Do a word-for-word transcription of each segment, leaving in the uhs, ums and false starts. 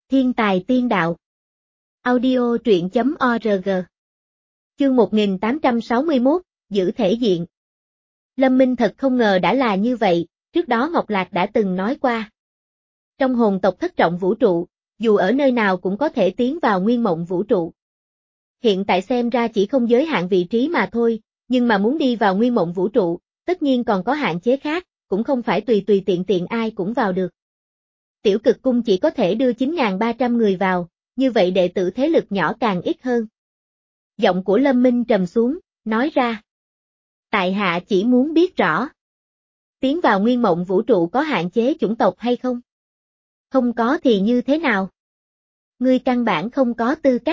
Thiên tài tiên đạo. Audio truyện chấm org. Chương một nghìn tám trăm sáu mươi mốt, giữ thể diện. Lâm Minh thật không ngờ đã là như vậy, trước đó Ngọc Lạc đã từng nói qua. Trong hồn tộc thất trọng vũ trụ, dù ở nơi nào cũng có thể tiến vào nguyên mộng vũ trụ. Hiện tại xem ra chỉ không giới hạn vị trí mà thôi, nhưng mà muốn đi vào nguyên mộng vũ trụ, tất nhiên còn có hạn chế khác, cũng không phải tùy tùy tiện tiện ai cũng vào được. Tiểu Cực Cung chỉ có thể đưa chín nghìn ba trăm người vào, như vậy đệ tử thế lực nhỏ càng ít hơn. Giọng của Lâm Minh trầm xuống, nói ra. Tại hạ chỉ muốn biết rõ. Tiến vào nguyên mộng vũ trụ có hạn chế chủng tộc hay không? Không có thì như thế nào? Ngươi căn bản không có tư cách.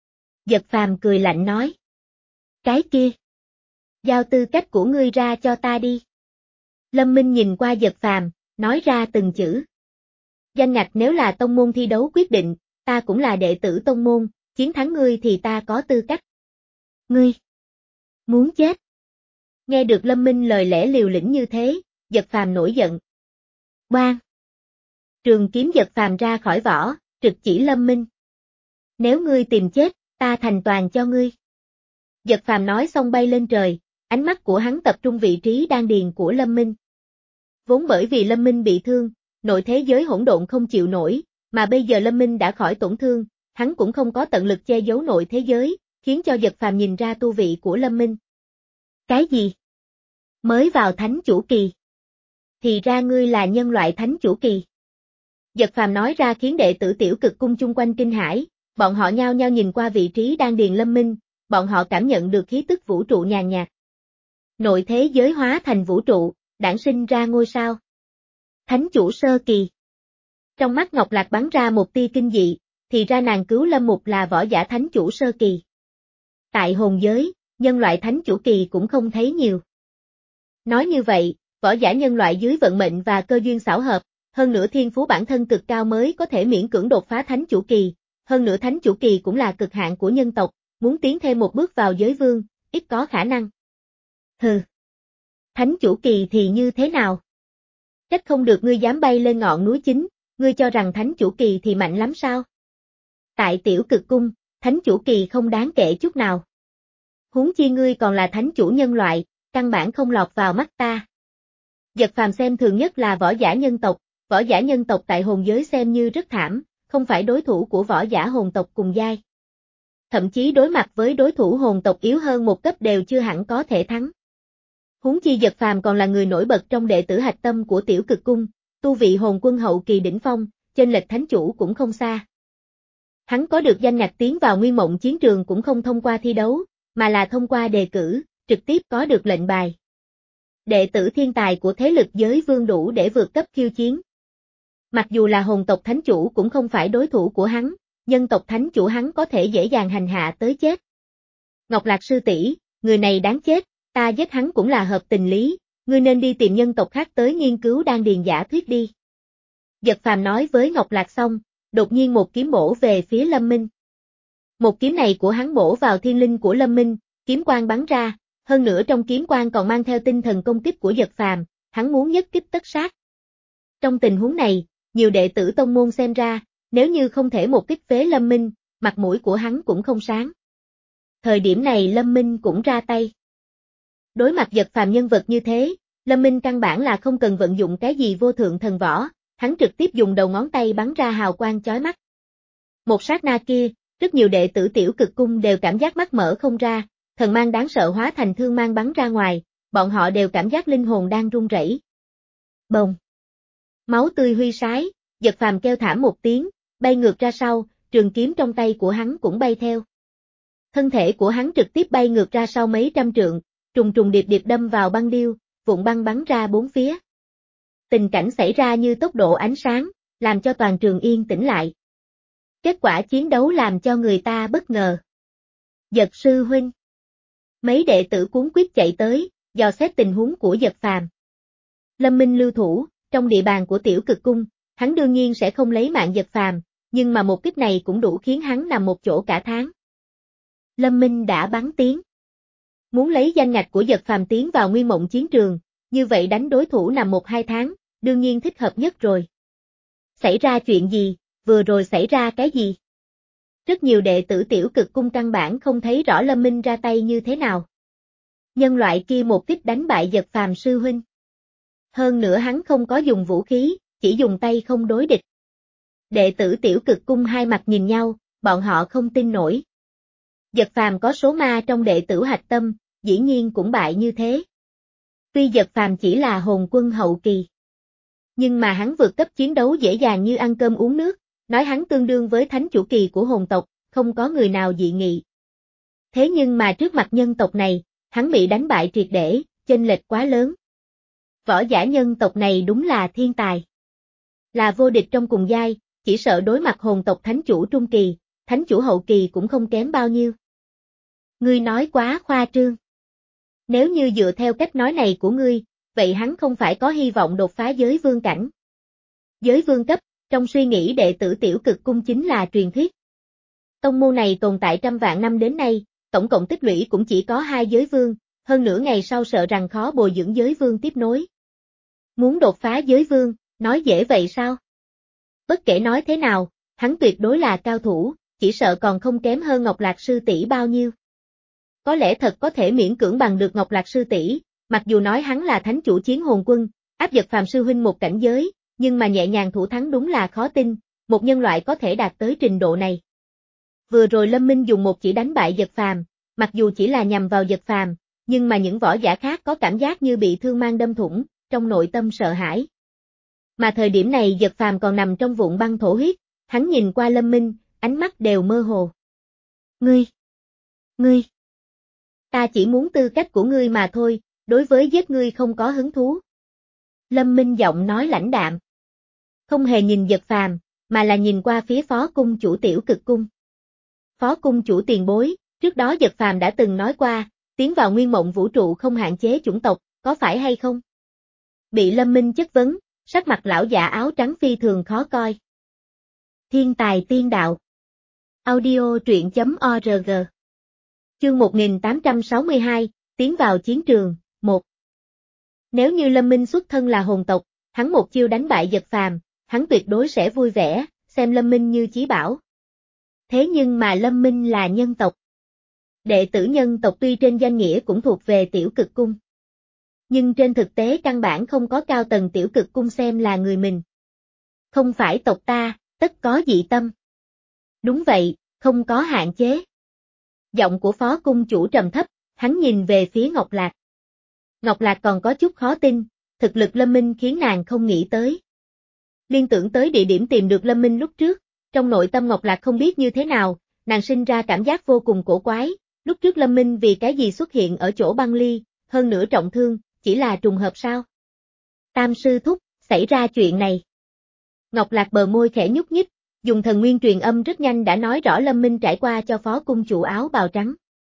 Dật Phàm cười lạnh nói. Cái kia. Giao tư cách của ngươi ra cho ta đi. Lâm Minh nhìn qua Dật Phàm, nói ra từng chữ. Danh ngạch nếu là tông môn thi đấu quyết định, ta cũng là đệ tử tông môn, chiến thắng ngươi thì ta có tư cách. Ngươi muốn chết. Nghe được Lâm Minh lời lẽ liều lĩnh như thế, Dật Phàm nổi giận. Bang! Trường kiếm Dật Phàm ra khỏi vỏ, trực chỉ Lâm Minh. Nếu ngươi tìm chết, ta thành toàn cho ngươi. Dật Phàm nói xong bay lên trời, ánh mắt của hắn tập trung vị trí đan điền của Lâm Minh. Vốn bởi vì Lâm Minh bị thương, nội thế giới hỗn độn không chịu nổi, mà bây giờ Lâm Minh đã khỏi tổn thương, hắn cũng không có tận lực che giấu nội thế giới, khiến cho Dật Phàm nhìn ra tu vị của Lâm Minh. Cái gì? Mới vào thánh chủ kỳ. Thì ra ngươi là nhân loại thánh chủ kỳ. Dật Phàm nói ra khiến đệ tử Tiểu Cực Cung chung quanh kinh hãi, bọn họ nhao nhao nhìn qua vị trí đan điền Lâm Minh, bọn họ cảm nhận được khí tức vũ trụ nhàn nhạt. Nội thế giới hóa thành vũ trụ, đản sinh ra ngôi sao. Thánh chủ sơ kỳ. Trong mắt Ngọc Lạc bắn ra một tia kinh dị, thì ra nàng cứu Lâm Mục là võ giả thánh chủ sơ kỳ. Tại hồn giới, nhân loại thánh chủ kỳ cũng không thấy nhiều. Nói như vậy, võ giả nhân loại dưới vận mệnh và cơ duyên xảo hợp, hơn nữa thiên phú bản thân cực cao mới có thể miễn cưỡng đột phá thánh chủ kỳ, hơn nữa thánh chủ kỳ cũng là cực hạn của nhân tộc, muốn tiến thêm một bước vào giới vương, ít có khả năng. Hừ. Thánh chủ kỳ thì như thế nào? Trách không được ngươi dám bay lên ngọn núi chính, ngươi cho rằng thánh chủ kỳ thì mạnh lắm sao? Tại Tiểu Cực Cung, thánh chủ kỳ không đáng kể chút nào. Huống chi ngươi còn là thánh chủ nhân loại, căn bản không lọt vào mắt ta. Dật Phàm xem thường nhất là võ giả nhân tộc, võ giả nhân tộc tại hồn giới xem như rất thảm, không phải đối thủ của võ giả hồn tộc cùng giai. Thậm chí đối mặt với đối thủ hồn tộc yếu hơn một cấp đều chưa hẳn có thể thắng. Huống chi Dật Phàm còn là người nổi bật trong đệ tử hạch tâm của Tiểu Cực Cung, tu vị hồn quân hậu kỳ đỉnh phong, chênh lệch thánh chủ cũng không xa. Hắn có được danh ngạch tiến vào nguyên mộng chiến trường cũng không thông qua thi đấu, mà là thông qua đề cử, trực tiếp có được lệnh bài. Đệ tử thiên tài của thế lực giới vương đủ để vượt cấp khiêu chiến. Mặc dù là hồn tộc thánh chủ cũng không phải đối thủ của hắn, nhân tộc thánh chủ hắn có thể dễ dàng hành hạ tới chết. Ngọc Lạc sư tỷ, người này đáng chết, ta giết hắn cũng là hợp tình lý, ngươi nên đi tìm nhân tộc khác tới nghiên cứu đan điền giả thuyết đi. Dật Phàm nói với Ngọc Lạc xong, đột nhiên một kiếm bổ về phía Lâm Minh. Một kiếm này của hắn bổ vào thiên linh của Lâm Minh, kiếm quang bắn ra, hơn nữa trong kiếm quang còn mang theo tinh thần công kích của Dật Phàm, hắn muốn nhất kích tất sát. Trong tình huống này, nhiều đệ tử tông môn xem ra, nếu như không thể một kích phế Lâm Minh, mặt mũi của hắn cũng không sáng. Thời điểm này Lâm Minh cũng ra tay. Đối mặt Dật Phàm nhân vật như thế, Lâm Minh căn bản là không cần vận dụng cái gì vô thượng thần võ, hắn trực tiếp dùng đầu ngón tay bắn ra hào quang chói mắt. Một sát na kia, rất nhiều đệ tử Tiểu Cực Cung đều cảm giác mắt mở không ra, thần mang đáng sợ hóa thành thương mang bắn ra ngoài, bọn họ đều cảm giác linh hồn đang run rẩy. Bồng! Máu tươi huy sái, Dật Phàm kêu thảm một tiếng, bay ngược ra sau, trường kiếm trong tay của hắn cũng bay theo. Thân thể của hắn trực tiếp bay ngược ra sau mấy trăm trượng, trùng trùng điệp điệp đâm vào băng điêu, vụn băng bắn ra bốn phía. Tình cảnh xảy ra như tốc độ ánh sáng, làm cho toàn trường yên tĩnh lại. Kết quả chiến đấu làm cho người ta bất ngờ. Dật sư huynh. Mấy đệ tử cuống quýt chạy tới, dò xét tình huống của Dật Phàm. Lâm Minh lưu thủ, trong địa bàn của Tiểu Cực Cung, hắn đương nhiên sẽ không lấy mạng Dật Phàm, nhưng mà một kích này cũng đủ khiến hắn nằm một chỗ cả tháng. Lâm Minh đã bắn tiếng. Muốn lấy danh ngạch của Dật Phàm tiến vào nguyên mộng chiến trường, như vậy đánh đối thủ nằm một hai tháng, đương nhiên thích hợp nhất rồi. Xảy ra chuyện gì, vừa rồi xảy ra cái gì? Rất nhiều đệ tử Tiểu Cực Cung căn bản không thấy rõ Lâm Minh ra tay như thế nào. Nhân loại kia một kích đánh bại Dật Phàm sư huynh. Hơn nữa hắn không có dùng vũ khí, chỉ dùng tay không đối địch. Đệ tử Tiểu Cực Cung hai mặt nhìn nhau, bọn họ không tin nổi. Dật Phàm có số ma trong đệ tử hạch tâm, dĩ nhiên cũng bại như thế. Tuy Dật Phàm chỉ là hồn quân hậu kỳ, nhưng mà hắn vượt cấp chiến đấu dễ dàng như ăn cơm uống nước, nói hắn tương đương với thánh chủ kỳ của hồn tộc, không có người nào dị nghị. Thế nhưng mà trước mặt nhân tộc này, hắn bị đánh bại triệt để, chênh lệch quá lớn. Võ giả nhân tộc này đúng là thiên tài. Là vô địch trong cùng giai, chỉ sợ đối mặt hồn tộc thánh chủ trung kỳ, thánh chủ hậu kỳ cũng không kém bao nhiêu. Ngươi nói quá khoa trương. Nếu như dựa theo cách nói này của ngươi, vậy hắn không phải có hy vọng đột phá giới vương cảnh. Giới vương cấp, trong suy nghĩ đệ tử Tiểu Cực Cung chính là truyền thuyết. Tông môn này tồn tại trăm vạn năm đến nay, tổng cộng tích lũy cũng chỉ có hai giới vương, hơn nữa ngày sau sợ rằng khó bồi dưỡng giới vương tiếp nối. Muốn đột phá giới vương, nói dễ vậy sao? Bất kể nói thế nào, hắn tuyệt đối là cao thủ, chỉ sợ còn không kém hơn Ngọc Lạc sư tỷ bao nhiêu. Có lẽ thật có thể miễn cưỡng bằng được Ngọc Lạc sư tỷ, mặc dù nói hắn là thánh chủ chiến hồn quân, áp Dật Phàm sư huynh một cảnh giới, nhưng mà nhẹ nhàng thủ thắng đúng là khó tin, một nhân loại có thể đạt tới trình độ này. Vừa rồi Lâm Minh dùng một chỉ đánh bại Dật Phàm, mặc dù chỉ là nhằm vào Dật Phàm, nhưng mà những võ giả khác có cảm giác như bị thương mang đâm thủng, trong nội tâm sợ hãi. Mà thời điểm này Dật Phàm còn nằm trong vụn băng thổ huyết, hắn nhìn qua Lâm Minh, ánh mắt đều mơ hồ. Ngươi! Ngươi! Ta chỉ muốn tư cách của ngươi mà thôi, đối với giết ngươi không có hứng thú. Lâm Minh giọng nói lãnh đạm. Không hề nhìn Dật Phàm, mà là nhìn qua phía phó cung chủ Tiểu Cực Cung. Phó cung chủ tiền bối, trước đó Dật Phàm đã từng nói qua, tiến vào nguyên mộng vũ trụ không hạn chế chủng tộc, có phải hay không? Bị Lâm Minh chất vấn, sắc mặt lão giả áo trắng phi thường khó coi. Thiên tài tiên đạo. Audio truyện chấm org. Chương một nghìn tám trăm sáu mươi hai, tiến vào chiến trường, một. Nếu như Lâm Minh xuất thân là hồn tộc, hắn một chiêu đánh bại Dật Phàm, hắn tuyệt đối sẽ vui vẻ, xem Lâm Minh như chí bảo. Thế nhưng mà Lâm Minh là nhân tộc. Đệ tử nhân tộc tuy trên danh nghĩa cũng thuộc về Tiểu Cực Cung. Nhưng trên thực tế căn bản không có cao tầng Tiểu Cực Cung xem là người mình. Không phải tộc ta, tất có dị tâm. Đúng vậy, không có hạn chế. Giọng của phó cung chủ trầm thấp, hắn nhìn về phía Ngọc Lạc. Ngọc Lạc còn có chút khó tin, thực lực Lâm Minh khiến nàng không nghĩ tới. Liên tưởng tới địa điểm tìm được Lâm Minh lúc trước, trong nội tâm Ngọc Lạc không biết như thế nào, nàng sinh ra cảm giác vô cùng cổ quái, lúc trước Lâm Minh vì cái gì xuất hiện ở chỗ băng ly, hơn nữa trọng thương, chỉ là trùng hợp sao? Tam sư thúc, xảy ra chuyện này. Ngọc Lạc bờ môi khẽ nhúc nhích, dùng thần nguyên truyền âm rất nhanh đã nói rõ Lâm Minh trải qua cho phó cung chủ áo bào trắng.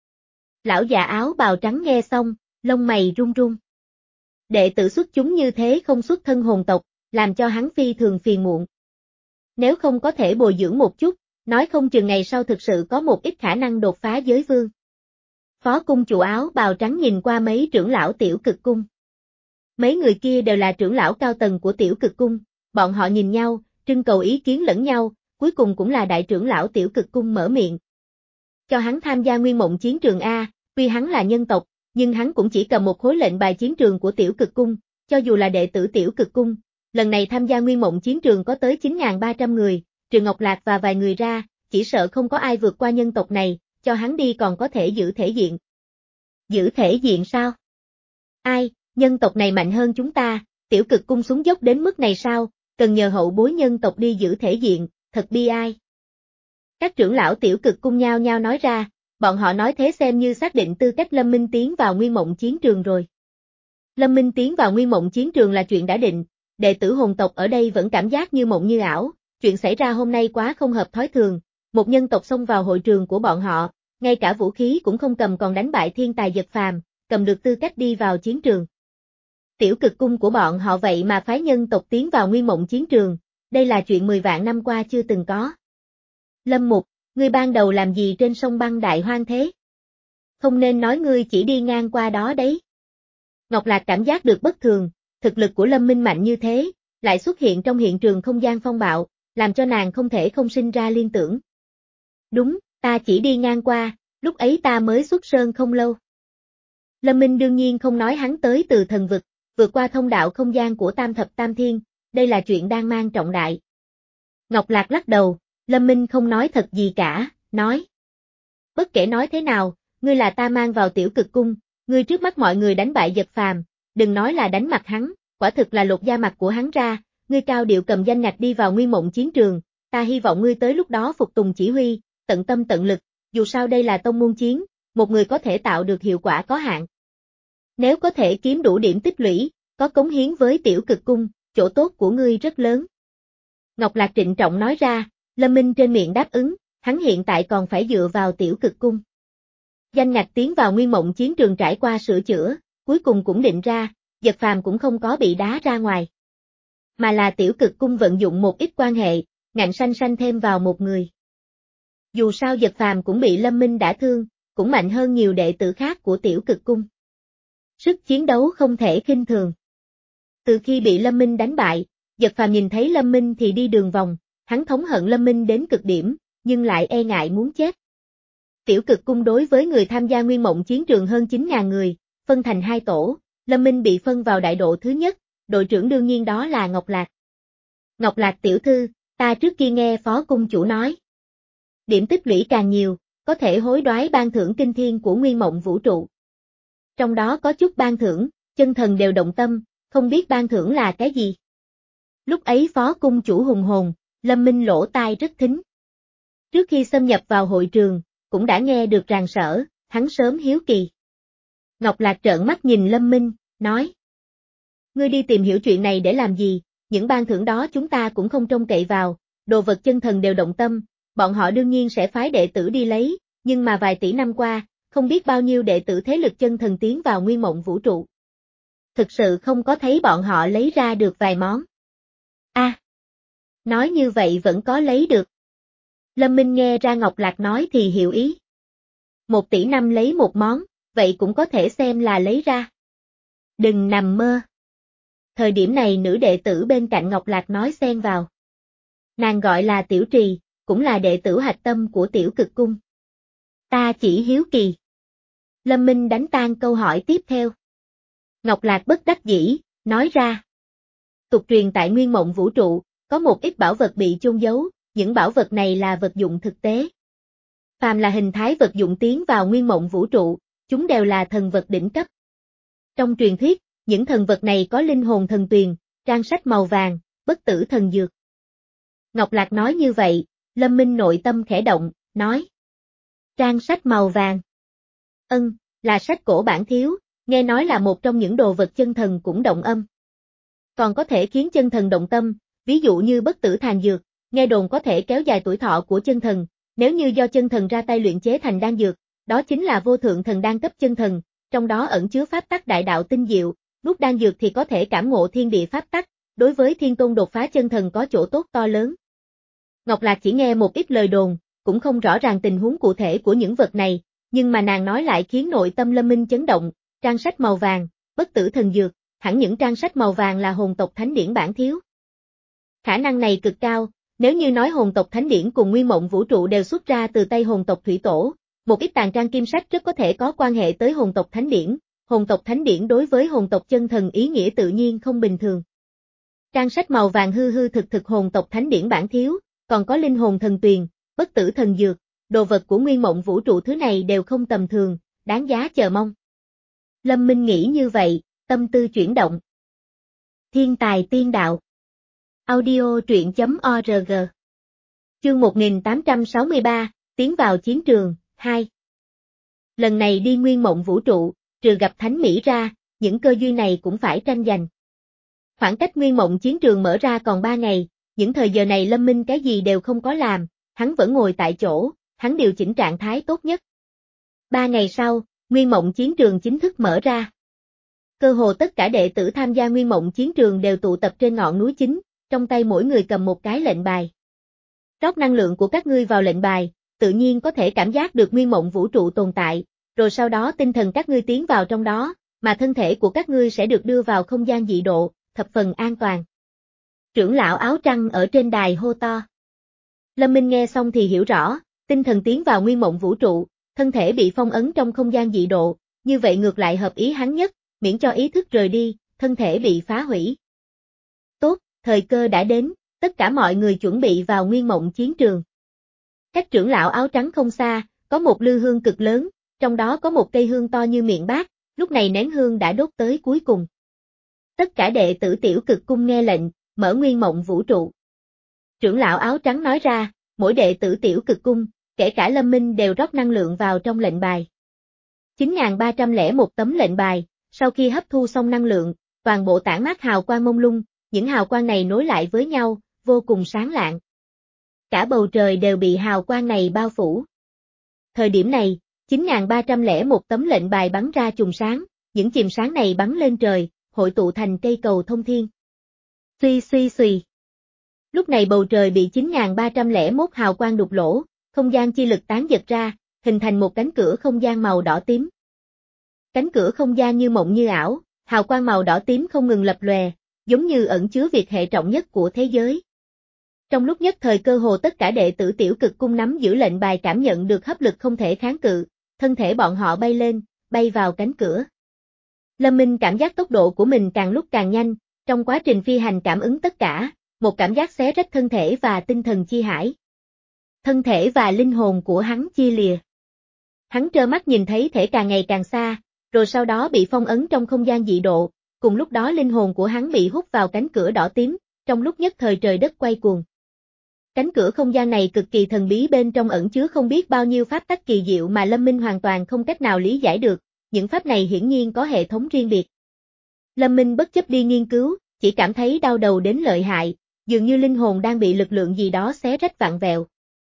Lão già áo bào trắng nghe xong, lông mày run run. Đệ tử xuất chúng như thế không xuất thân hồn tộc, làm cho hắn phi thường phiền muộn. Nếu không có thể bồi dưỡng một chút, nói không chừng ngày sau thực sự có một ít khả năng đột phá giới vương. Phó cung chủ áo bào trắng nhìn qua mấy trưởng lão Tiểu Cực Cung. Mấy người kia đều là trưởng lão cao tầng của Tiểu Cực Cung, bọn họ nhìn nhau, trưng cầu ý kiến lẫn nhau, cuối cùng cũng là đại trưởng lão Tiểu Cực Cung mở miệng. Cho hắn tham gia nguyên mộng chiến trường A, tuy hắn là nhân tộc, nhưng hắn cũng chỉ cầm một khối lệnh bài chiến trường của Tiểu Cực Cung, cho dù là đệ tử Tiểu Cực Cung. Lần này tham gia nguyên mộng chiến trường có tới chín nghìn ba trăm người, trừ Ngọc Lạc và vài người ra, chỉ sợ không có ai vượt qua nhân tộc này, cho hắn đi còn có thể giữ thể diện. Giữ thể diện sao? Ai, nhân tộc này mạnh hơn chúng ta, Tiểu Cực Cung xuống dốc đến mức này sao, cần nhờ hậu bối nhân tộc đi giữ thể diện, thật bi ai. Các trưởng lão Tiểu Cực Cung nhao nhao nói ra, bọn họ nói thế xem như xác định tư cách Lâm Minh tiến vào nguyên mộng chiến trường rồi. Lâm Minh tiến vào nguyên mộng chiến trường là chuyện đã định, đệ tử hồn tộc ở đây vẫn cảm giác như mộng như ảo, chuyện xảy ra hôm nay quá không hợp thói thường, một nhân tộc xông vào hội trường của bọn họ, ngay cả vũ khí cũng không cầm còn đánh bại thiên tài Dật Phàm, cầm được tư cách đi vào chiến trường. Tiểu Cực Cung của bọn họ vậy mà phái nhân tộc tiến vào nguyên mộng chiến trường, đây là chuyện mười vạn năm qua chưa từng có. Lâm Mục, ngươi ban đầu làm gì trên sông băng đại hoang thế? Không nên nói ngươi chỉ đi ngang qua đó đấy. Ngọc Lạc cảm giác được bất thường, thực lực của Lâm Minh mạnh như thế, lại xuất hiện trong hiện trường không gian phong bạo, làm cho nàng không thể không sinh ra liên tưởng. Đúng, ta chỉ đi ngang qua, lúc ấy ta mới xuất sơn không lâu. Lâm Minh đương nhiên không nói hắn tới từ thần vực, vượt qua thông đạo không gian của Tam Thập Tam Thiên, đây là chuyện đang mang trọng đại. Ngọc Lạc lắc đầu, Lâm Minh không nói thật gì cả, nói. Bất kể nói thế nào, ngươi là ta mang vào tiểu cực cung, ngươi trước mắt mọi người đánh bại Dật Phàm, đừng nói là đánh mặt hắn, quả thực là lột da mặt của hắn ra, ngươi cao điệu cầm danh ngạch đi vào Nguyên Mộng chiến trường, ta hy vọng ngươi tới lúc đó phục tùng chỉ huy, tận tâm tận lực, dù sao đây là tông môn chiến, một người có thể tạo được hiệu quả có hạn. Nếu có thể kiếm đủ điểm tích lũy, có cống hiến với tiểu cực cung, chỗ tốt của ngươi rất lớn. Ngọc Lạc trịnh trọng nói ra, Lâm Minh trên miệng đáp ứng, hắn hiện tại còn phải dựa vào tiểu cực cung. Danh ngạch tiến vào Nguyên Mộng chiến trường trải qua sửa chữa, cuối cùng cũng định ra, Dật Phàm cũng không có bị đá ra ngoài. Mà là tiểu cực cung vận dụng một ít quan hệ, ngạnh sanh sanh thêm vào một người. Dù sao Dật Phàm cũng bị Lâm Minh đả thương, cũng mạnh hơn nhiều đệ tử khác của tiểu cực cung. Sức chiến đấu không thể khinh thường. Từ khi bị Lâm Minh đánh bại, Dật Phàm nhìn thấy Lâm Minh thì đi đường vòng, hắn thống hận Lâm Minh đến cực điểm, nhưng lại e ngại muốn chết. Tiểu cực cung đối với người tham gia Nguyên Mộng chiến trường hơn chín nghìn người, phân thành hai tổ, Lâm Minh bị phân vào đại độ thứ nhất, đội trưởng đương nhiên đó là Ngọc Lạc. Ngọc Lạc tiểu thư, ta trước kia nghe phó cung chủ nói. Điểm tích lũy càng nhiều, có thể hối đoái ban thưởng kinh thiên của Nguyên Mộng vũ trụ. Trong đó có chút ban thưởng, chân thần đều động tâm, không biết ban thưởng là cái gì. Lúc ấy phó cung chủ hùng hồn, Lâm Minh lỗ tai rất thính. Trước khi xâm nhập vào hội trường, cũng đã nghe được ràng sở, hắn sớm hiếu kỳ. Ngọc Lạc trợn mắt nhìn Lâm Minh, nói. Ngươi đi tìm hiểu chuyện này để làm gì, những ban thưởng đó chúng ta cũng không trông cậy vào, đồ vật chân thần đều động tâm, bọn họ đương nhiên sẽ phái đệ tử đi lấy, nhưng mà vài tỷ năm qua, không biết bao nhiêu đệ tử thế lực chân thần tiến vào Nguyên Mộng vũ trụ. Thực sự không có thấy bọn họ lấy ra được vài món. A, à, nói như vậy vẫn có lấy được. Lâm Minh nghe ra Ngọc Lạc nói thì hiểu ý. Một tỷ năm lấy một món, vậy cũng có thể xem là lấy ra. Đừng nằm mơ. Thời điểm này nữ đệ tử bên cạnh Ngọc Lạc nói xen vào. Nàng gọi là Tiểu Trì, cũng là đệ tử hạch tâm của tiểu cực cung. Ta chỉ hiếu kỳ. Lâm Minh đánh tan câu hỏi tiếp theo. Ngọc Lạc bất đắc dĩ, nói ra. Tục truyền tại Nguyên Mộng vũ trụ, có một ít bảo vật bị chôn giấu, những bảo vật này là vật dụng thực tế. Phàm là hình thái vật dụng tiến vào Nguyên Mộng vũ trụ, chúng đều là thần vật đỉnh cấp. Trong truyền thuyết, những thần vật này có linh hồn thần tuyền, trang sách màu vàng, bất tử thần dược. Ngọc Lạc nói như vậy, Lâm Minh nội tâm khẽ động, nói. Trang sách màu vàng. Ân, là sách cổ bản thiếu, nghe nói là một trong những đồ vật chân thần cũng động âm. Còn có thể khiến chân thần động tâm, ví dụ như bất tử thàn dược, nghe đồn có thể kéo dài tuổi thọ của chân thần, nếu như do chân thần ra tay luyện chế thành đan dược, đó chính là vô thượng thần đan cấp chân thần, trong đó ẩn chứa pháp tắc đại đạo tinh diệu, nuốt đan dược thì có thể cảm ngộ thiên địa pháp tắc, đối với thiên tôn đột phá chân thần có chỗ tốt to lớn. Ngọc Lạc chỉ nghe một ít lời đồn, cũng không rõ ràng tình huống cụ thể của những vật này, nhưng mà nàng nói lại khiến nội tâm Lâm Minh chấn động, trang sách màu vàng, bất tử thần dược, hẳn những trang sách màu vàng là hồn tộc thánh điển bản thiếu. Khả năng này cực cao, nếu như nói hồn tộc thánh điển cùng Nguyên Mộng vũ trụ đều xuất ra từ tay hồn tộc thủy tổ, một ít tàn trang kim sách rất có thể có quan hệ tới hồn tộc thánh điển, hồn tộc thánh điển đối với hồn tộc chân thần ý nghĩa tự nhiên không bình thường. Trang sách màu vàng hư hư thực thực hồn tộc thánh điển bản thiếu, còn có linh hồn thần tuyền, bất tử thần dược, đồ vật của Nguyên Mộng vũ trụ thứ này đều không tầm thường, đáng giá chờ mong. Lâm Minh nghĩ như vậy, tâm tư chuyển động. Thiên tài tiên đạo. Audio truyện chấm org. Chương một nghìn tám trăm sáu mươi ba, tiến vào chiến trường, hai. Lần này đi Nguyên Mộng vũ trụ, trừ gặp Thánh Mỹ ra, những cơ duyên này cũng phải tranh giành. Khoảng cách Nguyên Mộng chiến trường mở ra còn ba ngày, những thời giờ này Lâm Minh cái gì đều không có làm, hắn vẫn ngồi tại chỗ, hắn điều chỉnh trạng thái tốt nhất. Ba ngày sau, Nguyên Mộng chiến trường chính thức mở ra. Cơ hồ tất cả đệ tử tham gia Nguyên Mộng chiến trường đều tụ tập trên ngọn núi chính, trong tay mỗi người cầm một cái lệnh bài. Rót năng lượng của các ngươi vào lệnh bài, tự nhiên có thể cảm giác được Nguyên Mộng vũ trụ tồn tại, rồi sau đó tinh thần các ngươi tiến vào trong đó, mà thân thể của các ngươi sẽ được đưa vào không gian dị độ, thập phần an toàn. Trưởng lão áo trăng ở trên đài hô to. Lâm Minh nghe xong thì hiểu rõ, tinh thần tiến vào nguyên mộng vũ trụ, thân thể bị phong ấn trong không gian dị độ, như vậy ngược lại hợp ý hắn nhất, miễn cho ý thức rời đi, thân thể bị phá hủy. Tốt, thời cơ đã đến, tất cả mọi người chuẩn bị vào nguyên mộng chiến trường. Cách trưởng lão áo trắng không xa, có một lư hương cực lớn, trong đó có một cây hương to như miệng bát, lúc này nén hương đã đốt tới cuối cùng. Tất cả đệ tử tiểu cực cung nghe lệnh, mở nguyên mộng vũ trụ. Trưởng lão áo trắng nói ra, mỗi đệ tử tiểu cực cung, kể cả Lâm Minh đều rót năng lượng vào trong lệnh bài. chín nghìn ba trăm lẻ một tấm lệnh bài, sau khi hấp thu xong năng lượng, toàn bộ tản mát hào quang mông lung, những hào quang này nối lại với nhau, vô cùng sáng lạng. Cả bầu trời đều bị hào quang này bao phủ. Thời điểm này, chín nghìn ba trăm lẻ một tấm lệnh bài bắn ra chùm sáng, những chùm sáng này bắn lên trời, hội tụ thành cây cầu thông thiên. Suy suy suy. Lúc này bầu trời bị chín nghìn ba trăm lẻ một hào quang đục lỗ, không gian chi lực tán giật ra, hình thành một cánh cửa không gian màu đỏ tím. Cánh cửa không gian như mộng như ảo, hào quang màu đỏ tím không ngừng lập lòe, giống như ẩn chứa việc hệ trọng nhất của thế giới. Trong lúc nhất thời cơ hồ tất cả đệ tử tiểu cực cung nắm giữ lệnh bài cảm nhận được hấp lực không thể kháng cự, thân thể bọn họ bay lên, bay vào cánh cửa. Lâm Minh cảm giác tốc độ của mình càng lúc càng nhanh, trong quá trình phi hành cảm ứng tất cả, một cảm giác xé rách thân thể và tinh thần chi hải. Thân thể và linh hồn của hắn chia lìa. Hắn trơ mắt nhìn thấy thể càng ngày càng xa, rồi sau đó bị phong ấn trong không gian dị độ, cùng lúc đó linh hồn của hắn bị hút vào cánh cửa đỏ tím, trong lúc nhất thời trời đất quay cuồng. Cánh cửa không gian này cực kỳ thần bí, bên trong ẩn chứa không biết bao nhiêu pháp tắc kỳ diệu mà Lâm Minh hoàn toàn không cách nào lý giải được, những pháp này hiển nhiên có hệ thống riêng biệt. Lâm Minh bất chấp đi nghiên cứu, chỉ cảm thấy đau đầu đến lợi hại, dường như linh hồn đang bị lực lượng gì đó xé rách vặn vẹo.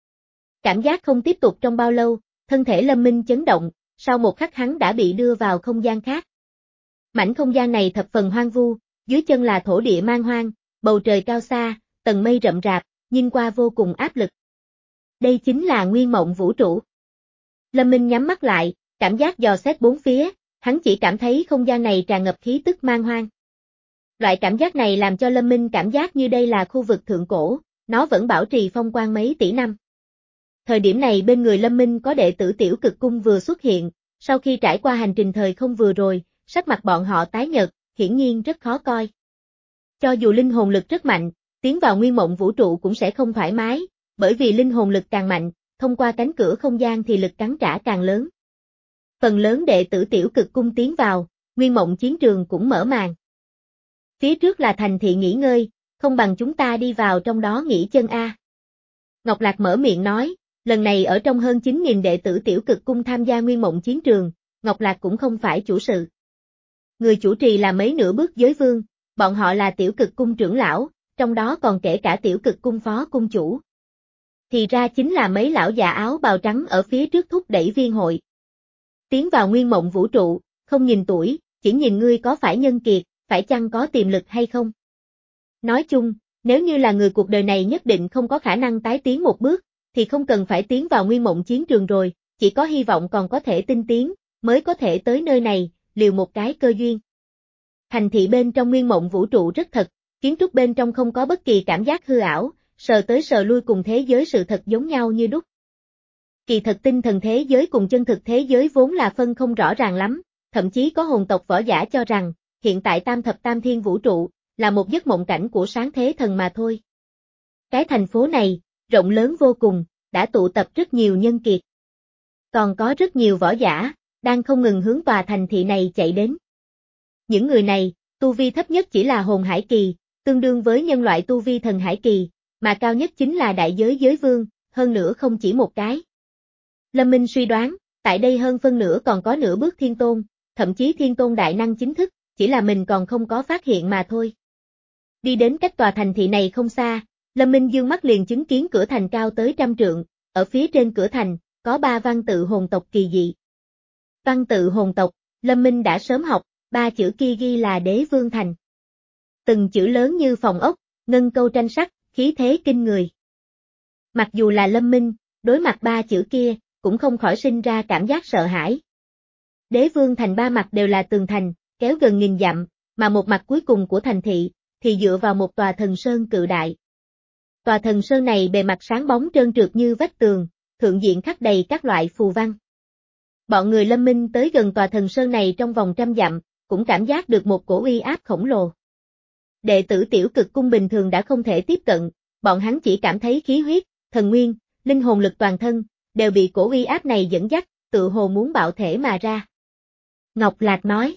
Cảm giác không tiếp tục trong bao lâu, thân thể Lâm Minh chấn động, sau một khắc hắn đã bị đưa vào không gian khác. Mảnh không gian này thập phần hoang vu, dưới chân là thổ địa man hoang, bầu trời cao xa, tầng mây rậm rạp, nhìn qua vô cùng áp lực. Đây chính là nguyên mộng vũ trụ. Lâm Minh nhắm mắt lại, cảm giác dò xét bốn phía, hắn chỉ cảm thấy không gian này tràn ngập khí tức man hoang. Loại cảm giác này làm cho Lâm Minh cảm giác như đây là khu vực thượng cổ, nó vẫn bảo trì phong quang mấy tỷ năm. Thời điểm này bên người Lâm Minh có đệ tử tiểu cực cung vừa xuất hiện, sau khi trải qua hành trình thời không vừa rồi, sắc mặt bọn họ tái nhợt, hiển nhiên rất khó coi. Cho dù linh hồn lực rất mạnh, tiến vào nguyên mộng vũ trụ cũng sẽ không thoải mái, bởi vì linh hồn lực càng mạnh, thông qua cánh cửa không gian thì lực cắn trả càng lớn. Phần lớn đệ tử tiểu cực cung tiến vào, nguyên mộng chiến trường cũng mở màn. Phía trước là thành thị nghỉ ngơi, không bằng chúng ta đi vào trong đó nghỉ chân a. Ngọc Lạc mở miệng nói, lần này ở trong hơn chín nghìn đệ tử tiểu cực cung tham gia nguyên mộng chiến trường, Ngọc Lạc cũng không phải chủ sự. Người chủ trì là mấy nửa bước giới vương, bọn họ là tiểu cực cung trưởng lão, trong đó còn kể cả tiểu cực cung phó cung chủ. Thì ra chính là mấy lão già áo bào trắng ở phía trước thúc đẩy viên hội. Tiến vào nguyên mộng vũ trụ, không nhìn tuổi, chỉ nhìn ngươi có phải nhân kiệt, phải chăng có tiềm lực hay không. Nói chung, nếu như là người cuộc đời này nhất định không có khả năng tái tiến một bước, thì không cần phải tiến vào nguyên mộng chiến trường rồi, chỉ có hy vọng còn có thể tinh tiến, mới có thể tới nơi này, liều một cái cơ duyên. Thành thị bên trong nguyên mộng vũ trụ rất thật, kiến trúc bên trong không có bất kỳ cảm giác hư ảo, sờ tới sờ lui cùng thế giới sự thật giống nhau như đúc. Kỳ thật tinh thần thế giới cùng chân thực thế giới vốn là phân không rõ ràng lắm, thậm chí có hồn tộc võ giả cho rằng, hiện tại tam thập tam thiên vũ trụ, là một giấc mộng cảnh của sáng thế thần mà thôi. Cái thành phố này, rộng lớn vô cùng, đã tụ tập rất nhiều nhân kiệt. Còn có rất nhiều võ giả, đang không ngừng hướng tòa thành thị này chạy đến. Những người này, tu vi thấp nhất chỉ là hồn hải kỳ, tương đương với nhân loại tu vi thần hải kỳ, mà cao nhất chính là đại giới giới vương, hơn nữa không chỉ một cái. Lâm Minh suy đoán, tại đây hơn phân nửa còn có nửa bước thiên tôn, thậm chí thiên tôn đại năng chính thức, chỉ là mình còn không có phát hiện mà thôi. Đi đến cách tòa thành thị này không xa, Lâm Minh dương mắt liền chứng kiến cửa thành cao tới trăm trượng, ở phía trên cửa thành, có ba văn tự hồn tộc kỳ dị. Văn tự hồn tộc, Lâm Minh đã sớm học, ba chữ kia ghi là Đế Vương Thành. Từng chữ lớn như phòng ốc, ngân câu tranh sắc, khí thế kinh người. Mặc dù là Lâm Minh, đối mặt ba chữ kia, cũng không khỏi sinh ra cảm giác sợ hãi. Đế Vương Thành ba mặt đều là tường thành, kéo gần nghìn dặm, mà một mặt cuối cùng của thành thị, thì dựa vào một tòa thần sơn cự đại. Tòa thần sơn này bề mặt sáng bóng trơn trượt như vách tường, thượng diện khắc đầy các loại phù văn. Bọn người Lâm Minh tới gần tòa thần sơn này trong vòng trăm dặm, cũng cảm giác được một cổ uy áp khổng lồ. Đệ tử Tiểu Cực Cung bình thường đã không thể tiếp cận, bọn hắn chỉ cảm thấy khí huyết, thần nguyên, linh hồn lực toàn thân, đều bị cổ uy áp này dẫn dắt, tự hồ muốn bạo thể mà ra. Ngọc Lạc nói,